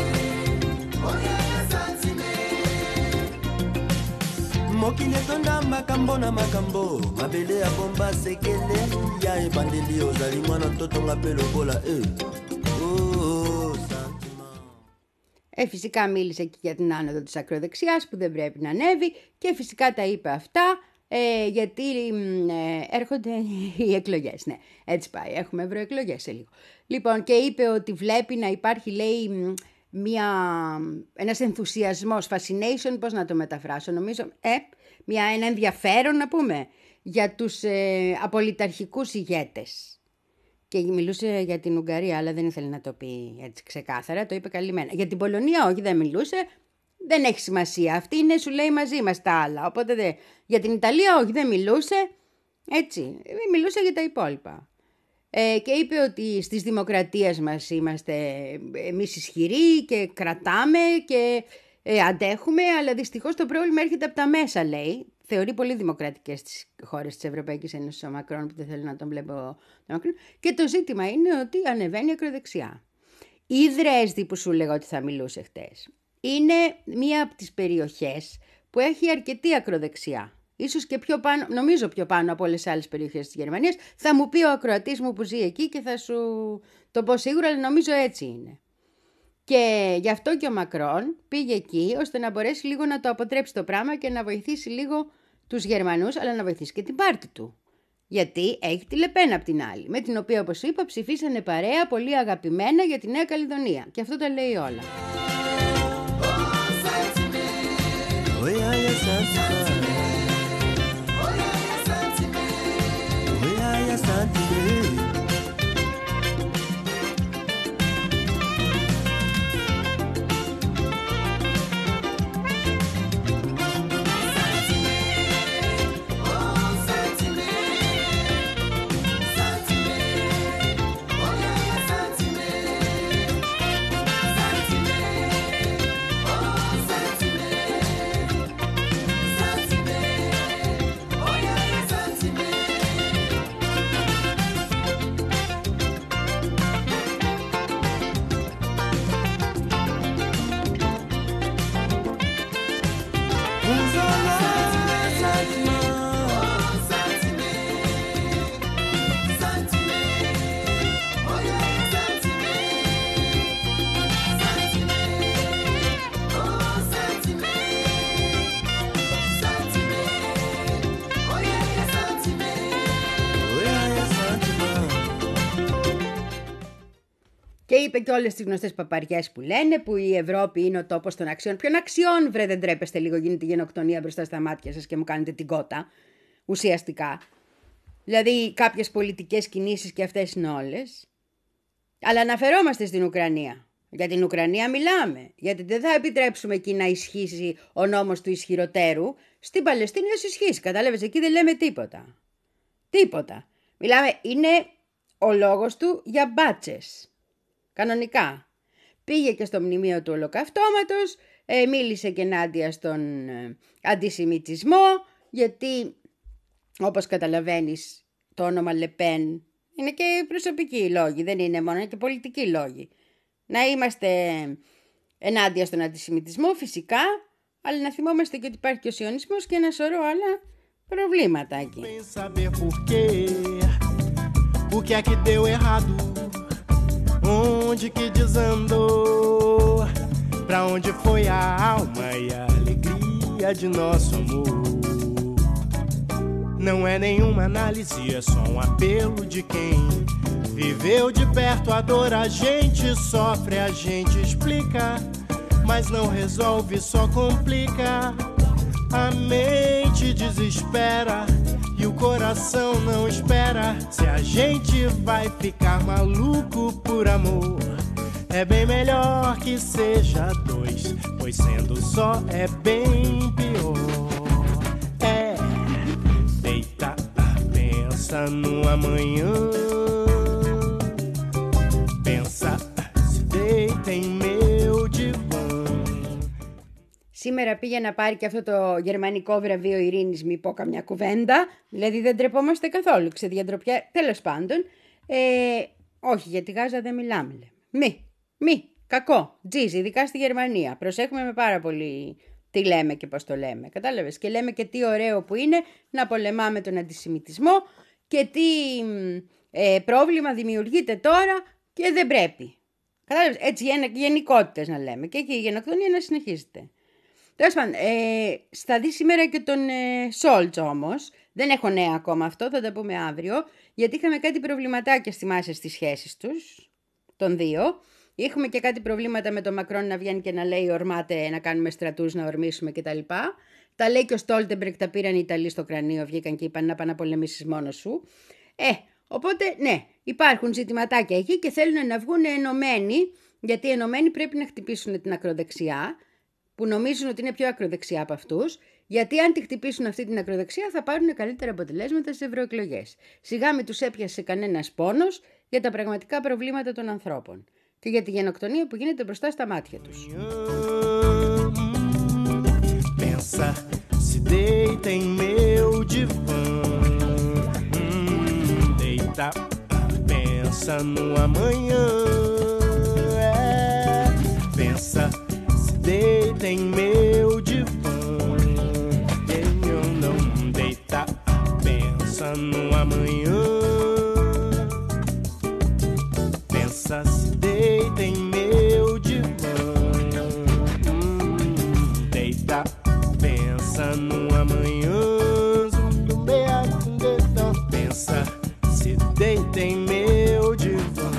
mokili etonda makambo na makambo mabele ya bomba sekele ya ebandeli ozali mwana totonga pe lokola e oh, ε, φυσικά μίλησε και για την άνοδο της ακροδεξιάς που δεν πρέπει να ανέβει και φυσικά τα είπε αυτά ε, γιατί ε, έρχονται οι εκλογές. Ναι, έτσι πάει, έχουμε ευρωεκλογές σε λίγο. Λοιπόν, και είπε ότι βλέπει να υπάρχει, λέει, μια, ένας ενθουσιασμός, fascination, πώς να το μεταφράσω, νομίζω, ε, μια, ένα ενδιαφέρον να πούμε, για τους ε, απολυταρχικούς ηγέτες. Και μιλούσε για την Ουγγαρία, αλλά δεν ήθελε να το πει έτσι ξεκάθαρα, το είπε καλυμμένα. Για την Πολωνία όχι, δεν μιλούσε, δεν έχει σημασία, αυτή είναι, σου λέει, μαζί μας τα άλλα, οπότε δε, για την Ιταλία όχι, δεν μιλούσε, έτσι, μιλούσε για τα υπόλοιπα. Ε, και είπε ότι στις δημοκρατίες μας είμαστε εμείς ισχυροί και κρατάμε και ε, αντέχουμε, αλλά δυστυχώς το πρόβλημα έρχεται από τα μέσα, λέει. Θεωρεί πολύ δημοκρατικές τις χώρες της Ευρωπαϊκής Ένωσης ο Μακρόν, που δεν θέλω να τον βλέπω τον Μακρόν. Και το ζήτημα είναι ότι ανεβαίνει ακροδεξιά. Η Δρέσδη που σου λέγα ότι θα μιλούσε χτες είναι μία από τις περιοχές που έχει αρκετή ακροδεξιά. Ίσως και πιο πάνω, νομίζω πιο πάνω από όλες τις άλλες περιοχές της Γερμανίας. Θα μου πει ο ακροατής μου που ζει εκεί και θα σου το πω σίγουρα, αλλά νομίζω έτσι είναι. Και γι' αυτό και ο Μακρόν πήγε εκεί, ώστε να μπορέσει λίγο να το αποτρέψει το πράγμα και να βοηθήσει λίγο τους Γερμανούς, αλλά να βοηθήσει και την πάρτη του. Γιατί έχει τη Λεπέν απ' την άλλη, με την οποία, όπως είπα, ψηφίσανε παρέα πολύ αγαπημένα για τη Νέα Καλλιδονία. Και αυτό τα λέει όλα. Και είπε και όλες τις γνωστές παπαριές που λένε, που η Ευρώπη είναι ο τόπος των αξιών. Ποιον αξιών, βρε, δεν τρέπεστε λίγο, γίνεται γενοκτονία μπροστά στα μάτια σας και μου κάνετε την κότα, ουσιαστικά. Δηλαδή κάποιες πολιτικές κινήσεις και αυτές είναι όλες. Αλλά αναφερόμαστε στην Ουκρανία. Για την Ουκρανία μιλάμε. Γιατί δεν θα επιτρέψουμε εκεί να ισχύσει ο νόμος του ισχυροτέρου. Στην Παλαιστίνη ας ισχύσει. Κατάλαβες, εκεί δεν λέμε τίποτα. Τίποτα. Μιλάμε, είναι ο λόγος του για μπάτσες. Κανονικά. Πήγε και στο μνημείο του Ολοκαυτώματος, ε, μίλησε και ενάντια στον ε, αντισημιτισμό, γιατί όπως καταλαβαίνεις το όνομα Λεπέν είναι και προσωπικοί λόγοι, δεν είναι μόνο, είναι και πολιτικοί λόγοι. Να είμαστε ενάντια στον αντισημιτισμό φυσικά, αλλά να θυμόμαστε και ότι υπάρχει και ο σιωνισμός και ένα σωρό άλλα προβλήματα εκεί. O que é que deu errado? Onde que desandou? Pra onde foi a alma e a alegria de nosso amor? Não é nenhuma análise, é só um apelo de quem viveu de perto a dor. A gente sofre, a gente explica, mas não resolve, só complica. A mente desespera e o coração não espera. Se a gente vai ficar maluco por amor, é bem melhor que seja dois, pois sendo só é bem pior. É, deita, pensa no amanhã, pensa, se deita em meu divã. Σήμερα πήγε να πάρει και αυτό το γερμανικό βραβείο ειρήνης, μη πω καμιά κουβέντα. Δηλαδή δεν τρεπόμαστε καθόλου, ξεδιαντροπιά. Τέλος πάντων, ε, όχι για τη Γάζα δεν μιλάμε. Λέμε. Μη, μη, κακό, τζιζ, ειδικά στη Γερμανία. Προσέχουμε με πάρα πολύ τι λέμε και πώς το λέμε. Κατάλαβες, και λέμε και τι ωραίο που είναι να πολεμάμε τον αντισημιτισμό και τι ε, πρόβλημα δημιουργείται τώρα και δεν πρέπει. Κατάλαβες, έτσι γενικότητες να λέμε και εκεί η γενοκτονία να συνεχίζεται. Τέλος πάντων, ε, θα δει σήμερα και τον ε, Σόλτς όμως. Δεν έχω νέα ακόμα αυτό, θα τα πούμε αύριο. Γιατί είχαμε κάτι προβληματάκια, θυμάσαι, στις σχέσεις τους, των δύο. Έχουμε και κάτι προβλήματα με τον Μακρόν να βγαίνει και να λέει ορμάτε να κάνουμε στρατούς, να ορμήσουμε κτλ. Τα λέει και ο Στόλτεμπεργκ, τα πήραν οι Ιταλοί στο κρανίο, βγήκαν και είπαν να πάνε να πολεμήσεις μόνος σου. Ε, οπότε ναι, υπάρχουν ζητηματάκια εκεί και θέλουν να βγουν ενωμένοι, γιατί οι ενωμένοι πρέπει να χτυπήσουν την ακροδεξιά, που νομίζουν ότι είναι πιο ακροδεξιά από αυτούς, γιατί αν τη χτυπήσουν αυτή την ακροδεξιά θα πάρουν καλύτερα αποτελέσματα στις ευρωεκλογές. Σιγά μην τους έπιασε κανένας πόνος για τα πραγματικά προβλήματα των ανθρώπων και για τη γενοκτονία που γίνεται μπροστά στα μάτια τους. Pensa, se deita em meu divã, deita, pensa no amanhã, pensa. Deita em meu divã, eu não deita, pensa no amanhã, pensa, se deita em meu divã, deita, pensa no amanhã, pensa, se deita em meu divã.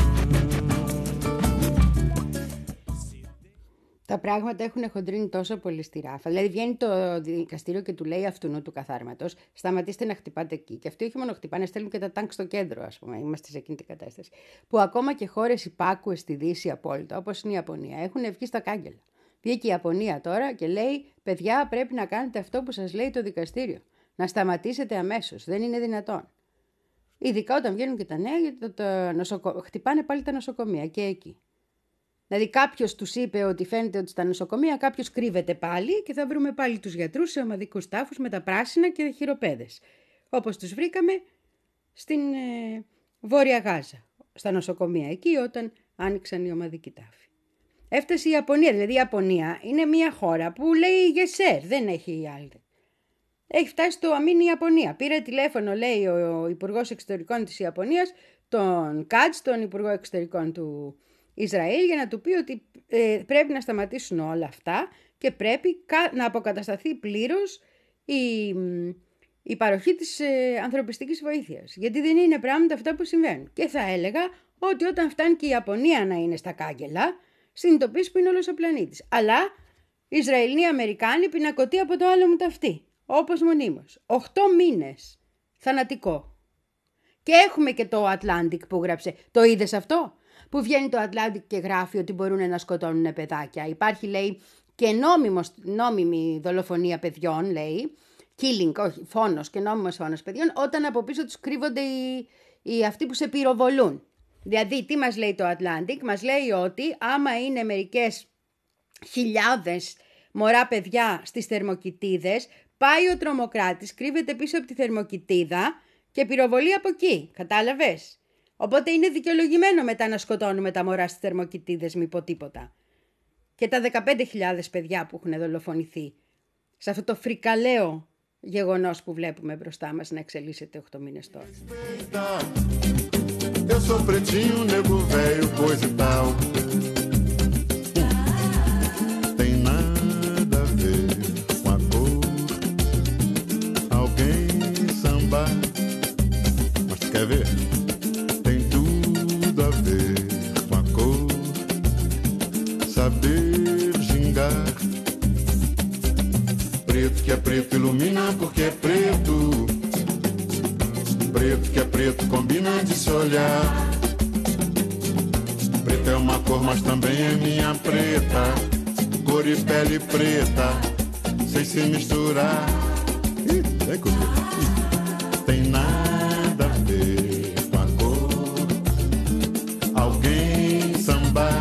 Τα πράγματα έχουν χοντρίνει τόσο πολύ στη ράφα. Δηλαδή βγαίνει το δικαστήριο και του λέει αυτού του καθάρματος, σταματήστε να χτυπάτε εκεί. Και αυτοί όχι μόνο χτυπάνε, στέλνουν και τα τάγκ στο κέντρο, ας πούμε. Είμαστε σε εκείνη την κατάσταση. Που ακόμα και χώρες υπάκουες στη Δύση απόλυτα, όπως είναι η Ιαπωνία, έχουν βγει στα κάγκελα. Βγήκε η Ιαπωνία τώρα και λέει: παιδιά, πρέπει να κάνετε αυτό που σας λέει το δικαστήριο. Να σταματήσετε αμέσως. Δεν είναι δυνατόν. Ειδικά όταν βγαίνουν και τα νέα, γιατί το, το νοσοκο... χτυπάνε πάλι τα νοσοκομεία και εκεί. Δηλαδή κάποιος τους είπε ότι φαίνεται ότι στα νοσοκομεία κάποιος κρύβεται πάλι και θα βρούμε πάλι τους γιατρούς σε ομαδικούς τάφους με τα πράσινα και χειροπέδες. Όπως τους βρήκαμε στην ε, Βόρεια Γάζα, στα νοσοκομεία εκεί όταν άνοιξαν οι ομαδικοί τάφοι. Έφτασε η Ιαπωνία, δηλαδή η Ιαπωνία είναι μια χώρα που λέει yes sir, δεν έχει άλλη. Έχει φτάσει το αμήν η Ιαπωνία. Πήρε τηλέφωνο, λέει ο Υπουργός Εξωτερικών της Ιαπωνίας, τον Κάτς, τον Υπουργό Εξωτερικών του Ισραήλ, για να του πει ότι ε, πρέπει να σταματήσουν όλα αυτά και πρέπει να αποκατασταθεί πλήρως η, η παροχή της ε, ανθρωπιστικής βοήθειας. Γιατί δεν είναι πράγματα αυτά που συμβαίνουν. Και θα έλεγα ότι όταν φτάνει και η Ιαπωνία να είναι στα κάγκελα, συνειδητοποιείς που είναι όλος ο πλανήτης. Αλλά οι Ισραηλοί Αμερικάνοι πινακωτοί από το άλλο μου ταυτί. Όπως μονίμως. Οχτώ μήνες. Θανατικό. Και έχουμε και το Atlantic που γράψε. Το είδες αυτό? Που βγαίνει το Atlantic και γράφει ότι μπορούν να σκοτώνουν παιδάκια. Υπάρχει, λέει, και νόμιμος, νόμιμη δολοφονία παιδιών, λέει. Killing, όχι, φόνος και νόμιμος φόνος παιδιών, όταν από πίσω τους κρύβονται οι, οι αυτοί που σε πυροβολούν. Δηλαδή, τι μας λέει το Atlantic? Μας λέει ότι άμα είναι μερικές χιλιάδες μωρά παιδιά στις θερμοκοιτίδες, πάει ο τρομοκράτης, κρύβεται πίσω από τη θερμοκοιτίδα και πυροβολεί από εκεί. Κατάλαβες? Οπότε είναι δικαιολογημένο μετά να σκοτώνουμε τα μωρά στις θερμοκοιτίδες, μη πω τίποτα. Και τα δεκαπέντε χιλιάδες παιδιά που έχουν δολοφονηθεί σε αυτό το φρικαλαίο γεγονός που βλέπουμε μπροστά μας να εξελίσσεται οκτώ μήνες τώρα. Eu sou pretinho, nego velho, coisa e tal. Tem nada a ver com a cor. Alguém sambar. Mas tu quer ver? Tem tudo a ver com a cor. Saber gingar. Preto que é preto ilumina porque é preto. Preto que é preto combina de se olhar. Preto é uma cor, mas também é minha preta. Cor e pele preta, sem se misturar. Ih, vem comigo. Tem nada a ver com a cor. Alguém sambar.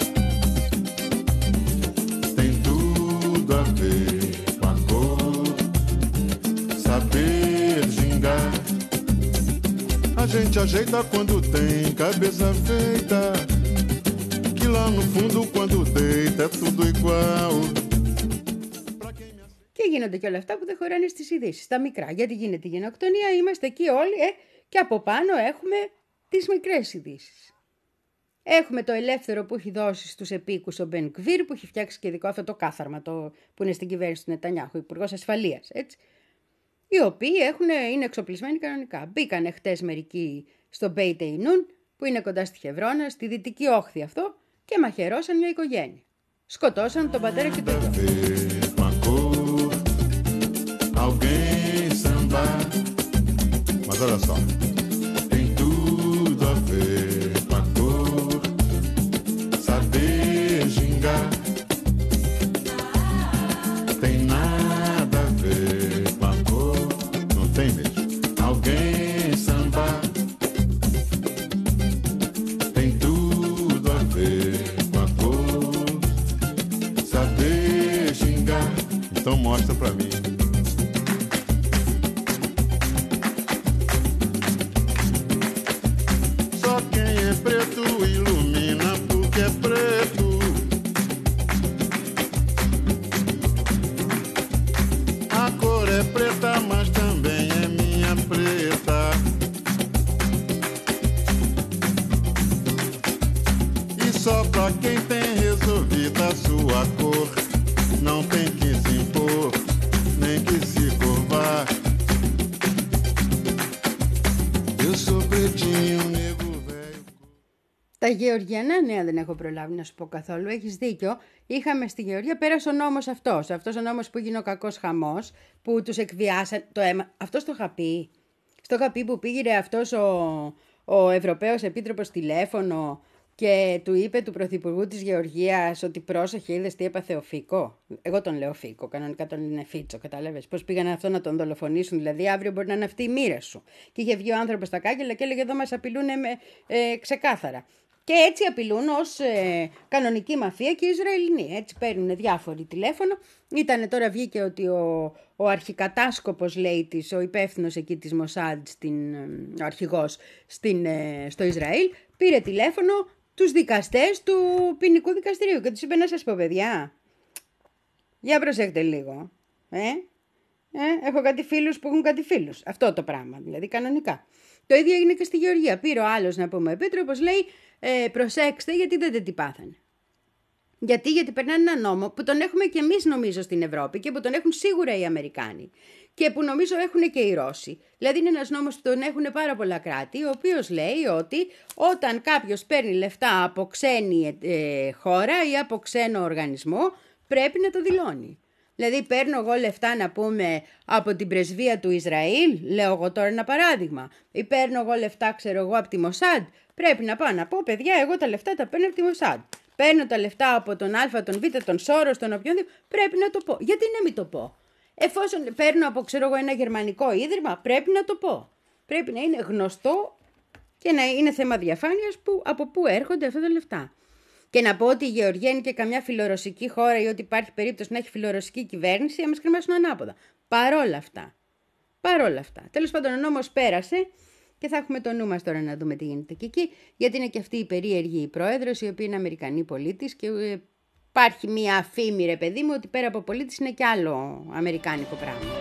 Tem tudo a ver com a cor. Saber gingar. A gente ajeita quando tem cabeça feita. Que lá no fundo quando deita é tudo igual. Και γίνονται και όλα αυτά που δεν χωράνε στις ειδήσεις, τα μικρά. Γιατί γίνεται η γενοκτονία, είμαστε εκεί όλοι ε, και από πάνω έχουμε τις μικρές ειδήσεις. Έχουμε το ελεύθερο που έχει δώσει στους επίκους ο Μπεν Γκβίρ, που έχει φτιάξει και δικό αυτό το κάθαρμα το, που είναι στην κυβέρνηση του Νετανιάχου, υπουργός ασφαλείας, έτσι. Οι οποίοι έχουν, είναι εξοπλισμένοι κανονικά. Μπήκανε χτες μερικοί στο Μπέιτ Εϊνούν, που είναι κοντά στη Χευρώνα, στη δυτική όχθη αυτό, και μαχαιρώσαν μια οικογένεια. Σκοτώσαν τον πατέρα και τον γιο. Mas olha só, tem tudo a ver com a cor, saber gingar. Tem nada a ver com a cor, não tem mesmo. Alguém sambar. Tem tudo a ver com a cor, saber gingar. Então mostra pra mim. Preto ilumina porque é preto. A cor é preta, mas também é minha preta. E só pra quem tem resolvida a sua cor, não tem que se impor, nem que se curvar. Eu sou pretinho, nego. Τα γεωργιανά νέα δεν έχω προλάβει να σου πω καθόλου. Έχεις δίκιο. Είχαμε στη Γεωργία, πέρασε ο νόμος αυτός. Αυτός ο νόμος που έγινε ο κακός χαμός, που τους εκβιάσαν το αίμα. Αυτός το είχα πει. Στο είχα πει που πήγε αυτός ο, ο Ευρωπαίος Επίτροπος τηλέφωνο και του είπε του Πρωθυπουργού της Γεωργίας ότι πρόσεχε, είδες τι έπαθε ο Φίκο. Εγώ τον λέω Φίκο, κανονικά τον λένε Φίτσο, κατάλαβες. Πώς πήγαν αυτό να τον δολοφονήσουν, δηλαδή αύριο μπορεί να είναι αυτή η μοίρα σου. Και είχε βγει ο άνθρωπος στα κάγκελα και έλεγε εδώ μας απειλούν με, ε, ξεκάθαρα. Και έτσι απειλούν ως ε, κανονική μαφία και οι Ισραηλινοί. Έτσι παίρνουν διάφοροι τηλέφωνο. Ήτανε τώρα βγήκε ότι ο, ο αρχικατάσκοπος, λέει της, ο υπεύθυνος εκεί της Μοσάντ, στην, ο αρχηγός στην, ε, στο Ισραήλ, πήρε τηλέφωνο τους δικαστές του ποινικού δικαστηρίου και τους είπε να σας πω παιδιά, για προσέχτε λίγο. Ε? Ε? Έχω κάτι φίλους που έχουν κάτι φίλους. Αυτό το πράγμα, δηλαδή κανονικά. Το ίδιο έγινε και στη Γεωργία. Πήρε ο άλλος, να πούμε, επίτροπος, λέει, ε, προσέξτε γιατί δεν τι πάθανε. Γιατί, γιατί περνάνε ένα νόμο που τον έχουμε και εμείς νομίζω στην Ευρώπη και που τον έχουν σίγουρα οι Αμερικάνοι και που νομίζω έχουν και οι Ρώσοι. Δηλαδή είναι ένας νόμος που τον έχουν πάρα πολλά κράτη, ο οποίος λέει ότι όταν κάποιος παίρνει λεφτά από ξένη ε, χώρα ή από ξένο οργανισμό πρέπει να το δηλώνει. Δηλαδή παίρνω εγώ λεφτά να πούμε από την πρεσβεία του Ισραήλ, λέω εγώ τώρα ένα παράδειγμα, ή παίρνω εγώ λεφτά ξέρω εγώ από τη Μοσάντ, πρέπει να πάω να πω παιδιά εγώ τα λεφτά τα παίρνω από τη Μοσάντ. Παίρνω τα λεφτά από τον Α, τον Β, τον Σόρος, τον οποιονδήποτε, πρέπει να το πω. Γιατί να μην το πω. Εφόσον παίρνω από ξέρω εγώ ένα γερμανικό ίδρυμα, πρέπει να το πω. Πρέπει να είναι γνωστό και να είναι θέμα διαφάνειας που, από πού έρχονται αυτά τα λεφτά. Και να πω ότι η Γεωργία είναι και καμιά φιλορωσική χώρα ή ότι υπάρχει περίπτωση να έχει φιλορωσική κυβέρνηση, να μας κρεμάσουν ανάποδα. Παρόλα αυτά. Παρόλα αυτά. Τέλος πάντων, ο νόμος πέρασε και θα έχουμε το νου μας τώρα να δούμε τι γίνεται και εκεί, γιατί είναι και αυτή η περίεργη πρόεδρος, η οποία είναι Αμερικανή πολίτης και υπάρχει μία αφήμη, ρε παιδί μου, ότι πέρα από πολίτης είναι και άλλο αμερικάνικο πράγμα.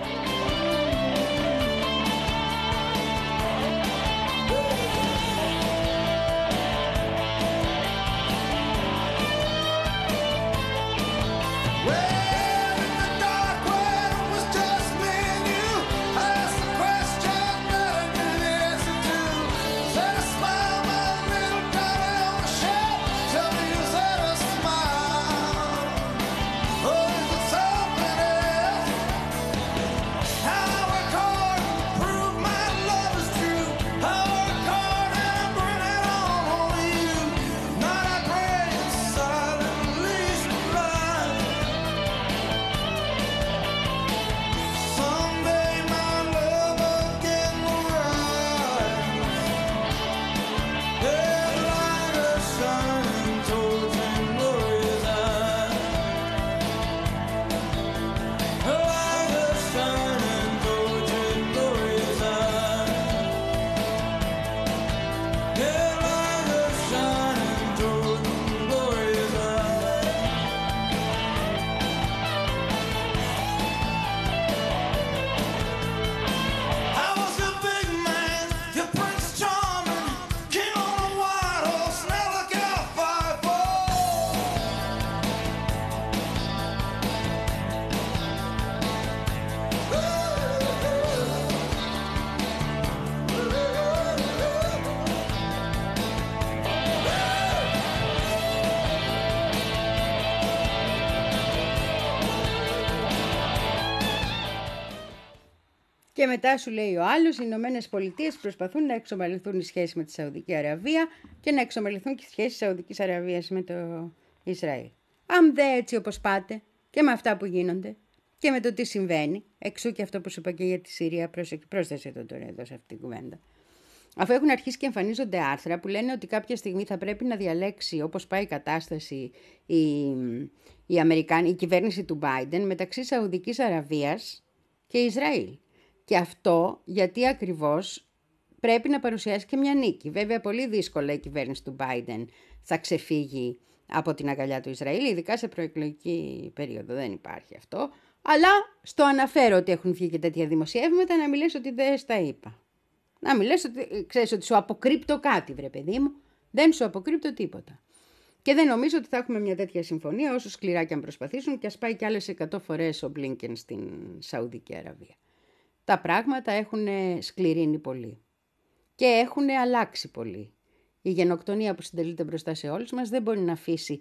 Και μετά σου λέει ο άλλος, οι Ηνωμένες Πολιτείες προσπαθούν να εξομαλυνθούν οι σχέσεις με τη Σαουδική Αραβία και να εξομαλυνθούν και οι σχέσεις της Σαουδικής Αραβίας με το Ισραήλ. Αν δε έτσι όπως πάτε και με αυτά που γίνονται και με το τι συμβαίνει, εξού και αυτό που σου είπα και για τη Συρία, πρόσθεσε το τώρα εδώ σε αυτή την κουβέντα. Αφού έχουν αρχίσει και εμφανίζονται άρθρα που λένε ότι κάποια στιγμή θα πρέπει να διαλέξει, όπως πάει η κατάσταση, η, η, Αμερικάνη, η κυβέρνηση του Biden μεταξύ Σαουδικής Αραβίας και Ισραήλ. Και αυτό γιατί ακριβώς πρέπει να παρουσιάσει και μια νίκη. Βέβαια πολύ δύσκολα η κυβέρνηση του Biden θα ξεφύγει από την αγκαλιά του Ισραήλ, ειδικά σε προεκλογική περίοδο δεν υπάρχει αυτό. Αλλά στο αναφέρω ότι έχουν βγει και τέτοια δημοσιεύματα, να μιλές ότι δεν στα είπα. Να μιλές ότι ξέρεις ότι σου αποκρύπτω κάτι βρε παιδί μου, δεν σου αποκρύπτω τίποτα. Και δεν νομίζω ότι θα έχουμε μια τέτοια συμφωνία όσο σκληρά και αν προσπαθήσουν και ας πάει κι άλλες εκατό φορές ο Μπλίνκεν στην Σαουδική Αραβία. Τα πράγματα έχουν σκληρύνει πολύ και έχουν αλλάξει πολύ. Η γενοκτονία που συντελείται μπροστά σε όλους μας δεν μπορεί να αφήσει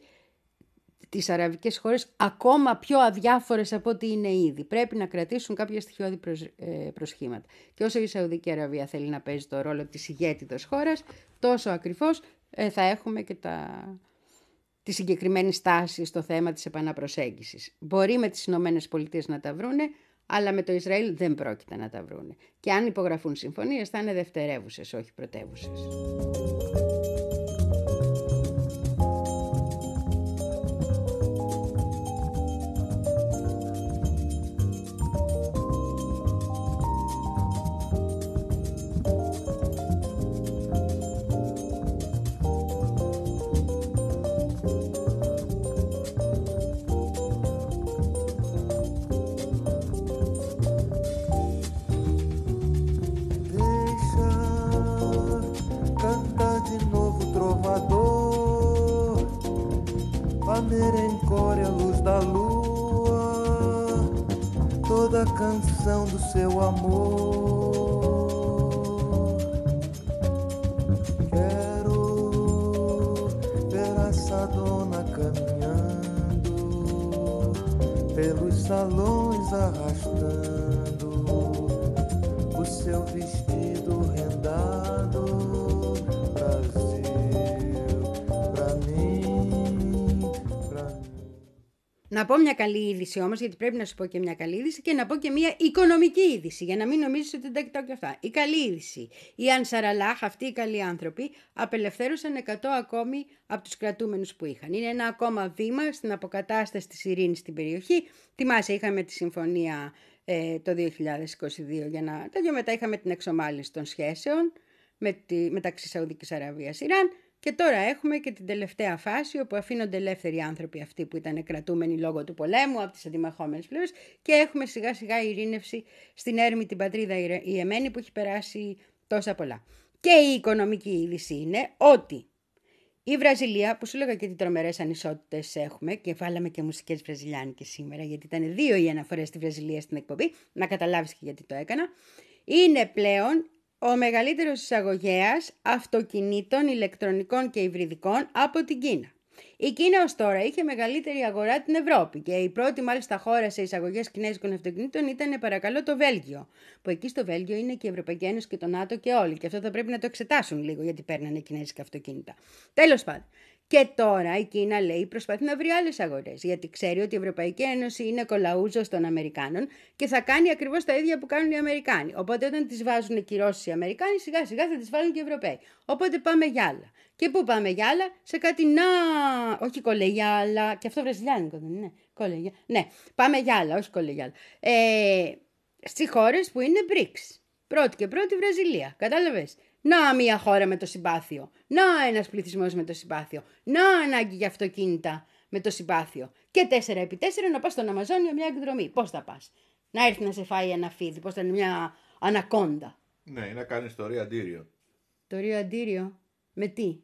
τις αραβικές χώρες ακόμα πιο αδιάφορες από ό,τι είναι ήδη. Πρέπει να κρατήσουν κάποια στοιχειώδη προσχήματα. Και όσο η Σαουδική Αραβία θέλει να παίζει το ρόλο της ηγέτιδος χώρας, τόσο ακριβώς θα έχουμε και τα... τη συγκεκριμένη στάση στο θέμα της επαναπροσέγγισης. Μπορεί με τις Ηνωμένες Πολιτείες να τα βρούνε, αλλά με το Ισραήλ δεν πρόκειται να τα βρούνε. Και αν υπογραφούν συμφωνίες θα είναι δευτερεύουσες, όχι πρωτεύουσες. Canta maneira encore a luz da lua, toda a canção do seu amor. Quero ver essa dona caminhando pelos salões arrastando o seu vestido rendado. Brasil, pra mim, pra mim. Να πω μια καλή είδηση όμως, γιατί πρέπει να σου πω και μια καλή είδηση και να πω και μια οικονομική είδηση, για να μην νομίζεις ότι δεν τα κοιτάω και αυτά. Η καλή είδηση. Οι Ανσαραλάχ, αυτοί οι καλοί άνθρωποι, απελευθέρωσαν εκατό ακόμη από τους κρατούμενους που είχαν. Είναι ένα ακόμα βήμα στην αποκατάσταση της ειρήνης στην περιοχή. Θυμάσαι, είχαμε τη συμφωνία ε, το δύο χιλιάδες είκοσι δύο για να... Τέτοιο μετά είχαμε την εξομάλυνση των σχέσεων με τη... μεταξύ Σαουδικής Αραβίας Ιράν. Και τώρα έχουμε και την τελευταία φάση όπου αφήνονται ελεύθεροι άνθρωποι αυτοί που ήταν κρατούμενοι λόγω του πολέμου από τις αντιμαχόμενες πλευρές και έχουμε σιγά σιγά ειρήνευση στην έρημη την πατρίδα η Εμένη που έχει περάσει τόσα πολλά. Και η οικονομική είδηση είναι ότι η Βραζιλία, που σου λέγα και τι τρομερές ανισότητες έχουμε και βάλαμε και μουσικές βραζιλιάνικες σήμερα γιατί ήταν δύο οι αναφορές στη Βραζιλία στην εκπομπή, να καταλάβεις και γιατί το έκανα, είναι πλέον ο μεγαλύτερος εισαγωγέας αυτοκινήτων, ηλεκτρονικών και υβριδικών από την Κίνα. Η Κίνα ως τώρα είχε μεγαλύτερη αγορά την Ευρώπη και η πρώτη μάλιστα χώρα σε εισαγωγές κινέζικων αυτοκινήτων ήταν παρακαλώ το Βέλγιο. Που εκεί στο Βέλγιο είναι και η Ευρωπαϊκή Ένωση και το ΝΑΤΟ και όλοι. Και αυτό θα πρέπει να το εξετάσουν λίγο γιατί παίρνανε κινέζικα αυτοκίνητα. Τέλος πάντων. Και τώρα η Κίνα λέει προσπαθεί να βρει άλλες αγορές, γιατί ξέρει ότι η Ευρωπαϊκή Ένωση είναι κολαούζος των Αμερικάνων και θα κάνει ακριβώς τα ίδια που κάνουν οι Αμερικάνοι. Οπότε όταν τις βάζουν κυρώσεις οι Αμερικάνοι, σιγά σιγά θα τις βάλουν και οι Ευρωπαίοι. Οπότε πάμε για άλλα. Και πού πάμε για άλλα? Σε κάτι να... όχι κολεγιάλα, και αυτό βραζιλιάνικο δεν είναι? Κολεγιά... Ναι, πάμε για άλλα, όχι κολεγιάλα. Ε, στις χώρες που είναι μπρικς. Πρώτη και πρώτη Βραζιλία, κατάλαβες? Να μια χώρα με το συμπάθειο, να ένας πληθυσμός με το συμπάθειο, να ανάγκη για αυτοκίνητα με το συμπάθειο και τέσσερα επί τέσσερα να πας στον Αμαζόνιο μια εκδρομή. Πώς θα πας? Να έρθει να σε φάει ένα φίδι, πώς θα είναι μια ανακόντα. Ναι, να κάνεις το Ρίο Αντίριο. Το Ρίο Αντίριο, με τι?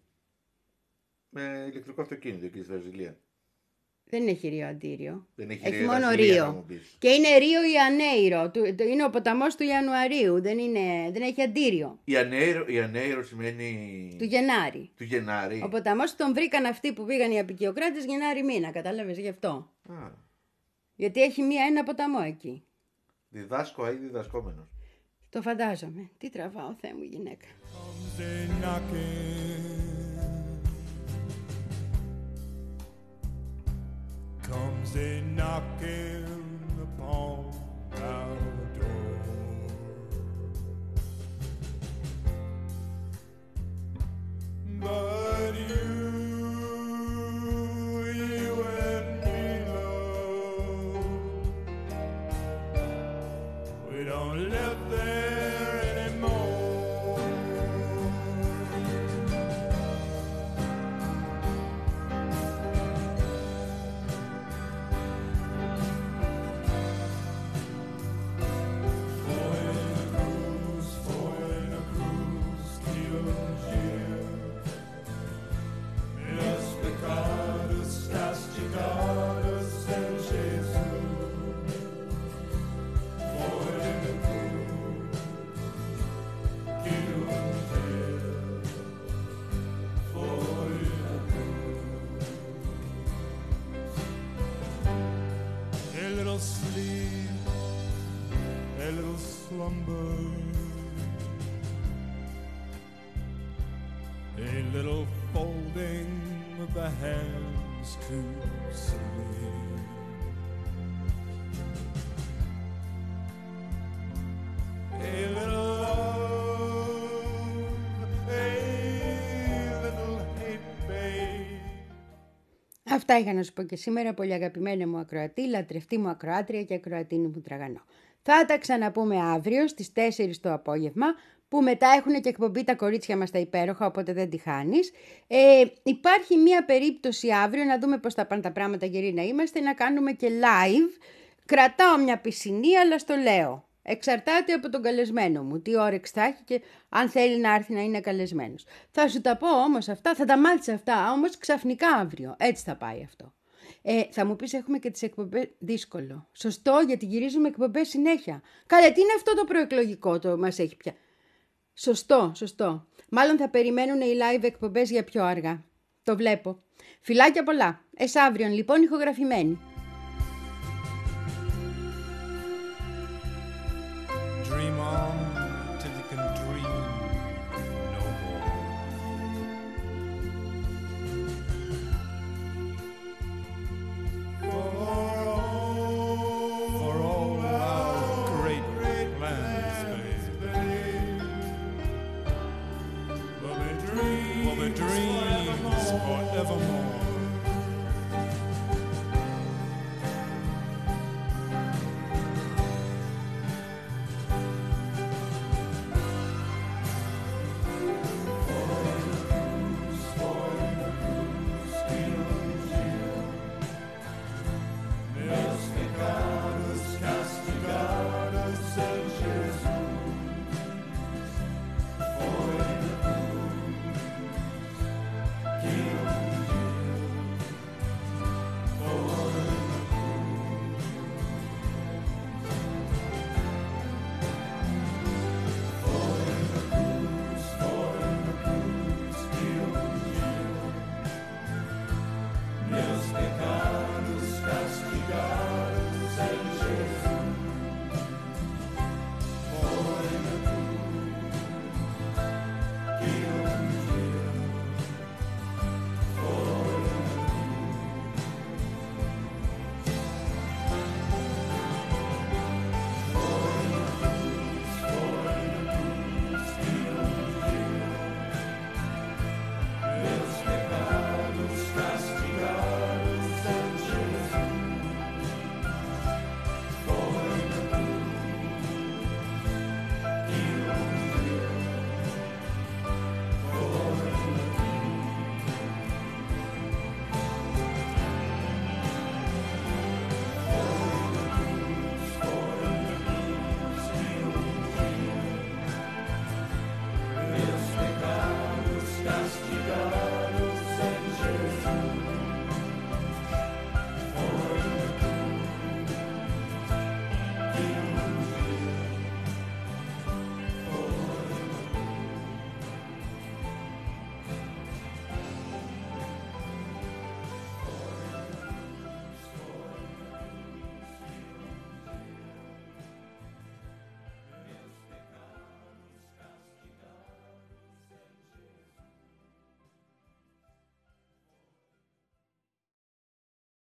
Με ηλεκτρικό αυτοκίνητο εκεί στη Βραζιλία. Δεν έχει Ρίο Αντίριο. Δεν έχει, έχει Ρίο, μόνο Βραζιλία, Ρίο. Και είναι Ρίο Ιανέιρο. Είναι ο ποταμός του Ιανουαρίου. Δεν, είναι, δεν έχει Αντίριο. Ιανέιρο, Ιανέιρο σημαίνει... Του Γενάρη. Του Γενάρη. Ο ποταμός τον βρήκαν αυτοί που πήγαν οι απικιοκράτες Γενάρη μήνα. Κατάλαβες γι' αυτό. Α. Γιατί έχει μία ένα ποταμό εκεί. Διδάσκω ή διδασκόμενος. Το φαντάζομαι. Τι τραβάω, Θεέ μου, γυναίκα. Comes a knocking upon our door. But you, you and me, love, we don't live there anymore. A little folding of the hands to sleep. A little love, a little hate, babe. Αυτά είχα να σου πω και σήμερα, πολύ αγαπημένη μου ακροατή, λατρευτή μου ακροάτρια και ακροατίνη μου τραγανό. Θα τα ξαναπούμε αύριο στις τέσσερις το απόγευμα, που μετά έχουν και εκπομπή τα κορίτσια μας τα υπέροχα, οπότε δεν τη χάνεις. Ε, υπάρχει μία περίπτωση αύριο, να δούμε πώς θα πάνε τα πράγματα, γεροί να είμαστε, να κάνουμε και live. Κρατάω μια πισινή, αλλά στο λέω. Εξαρτάται από τον καλεσμένο μου, τι όρεξη θα έχει και αν θέλει να έρθει να είναι καλεσμένος. Θα σου τα πω όμως αυτά, θα τα μάθεις αυτά όμως ξαφνικά αύριο. Έτσι θα πάει αυτό. Ε, θα μου πεις έχουμε και τις εκπομπές. Δύσκολο. Σωστό, γιατί γυρίζουμε εκπομπές συνέχεια. Καλά, τι είναι αυτό το προεκλογικό το μας έχει πια. Σωστό, σωστό. Μάλλον θα περιμένουν οι live εκπομπές για πιο αργά. Το βλέπω. Φιλάκια πολλά. Εσάβριον λοιπόν ηχογραφημένη. Dream on till you can dream no more. For all, for all our great plans, babe, will be dreams, will be dreams forevermore.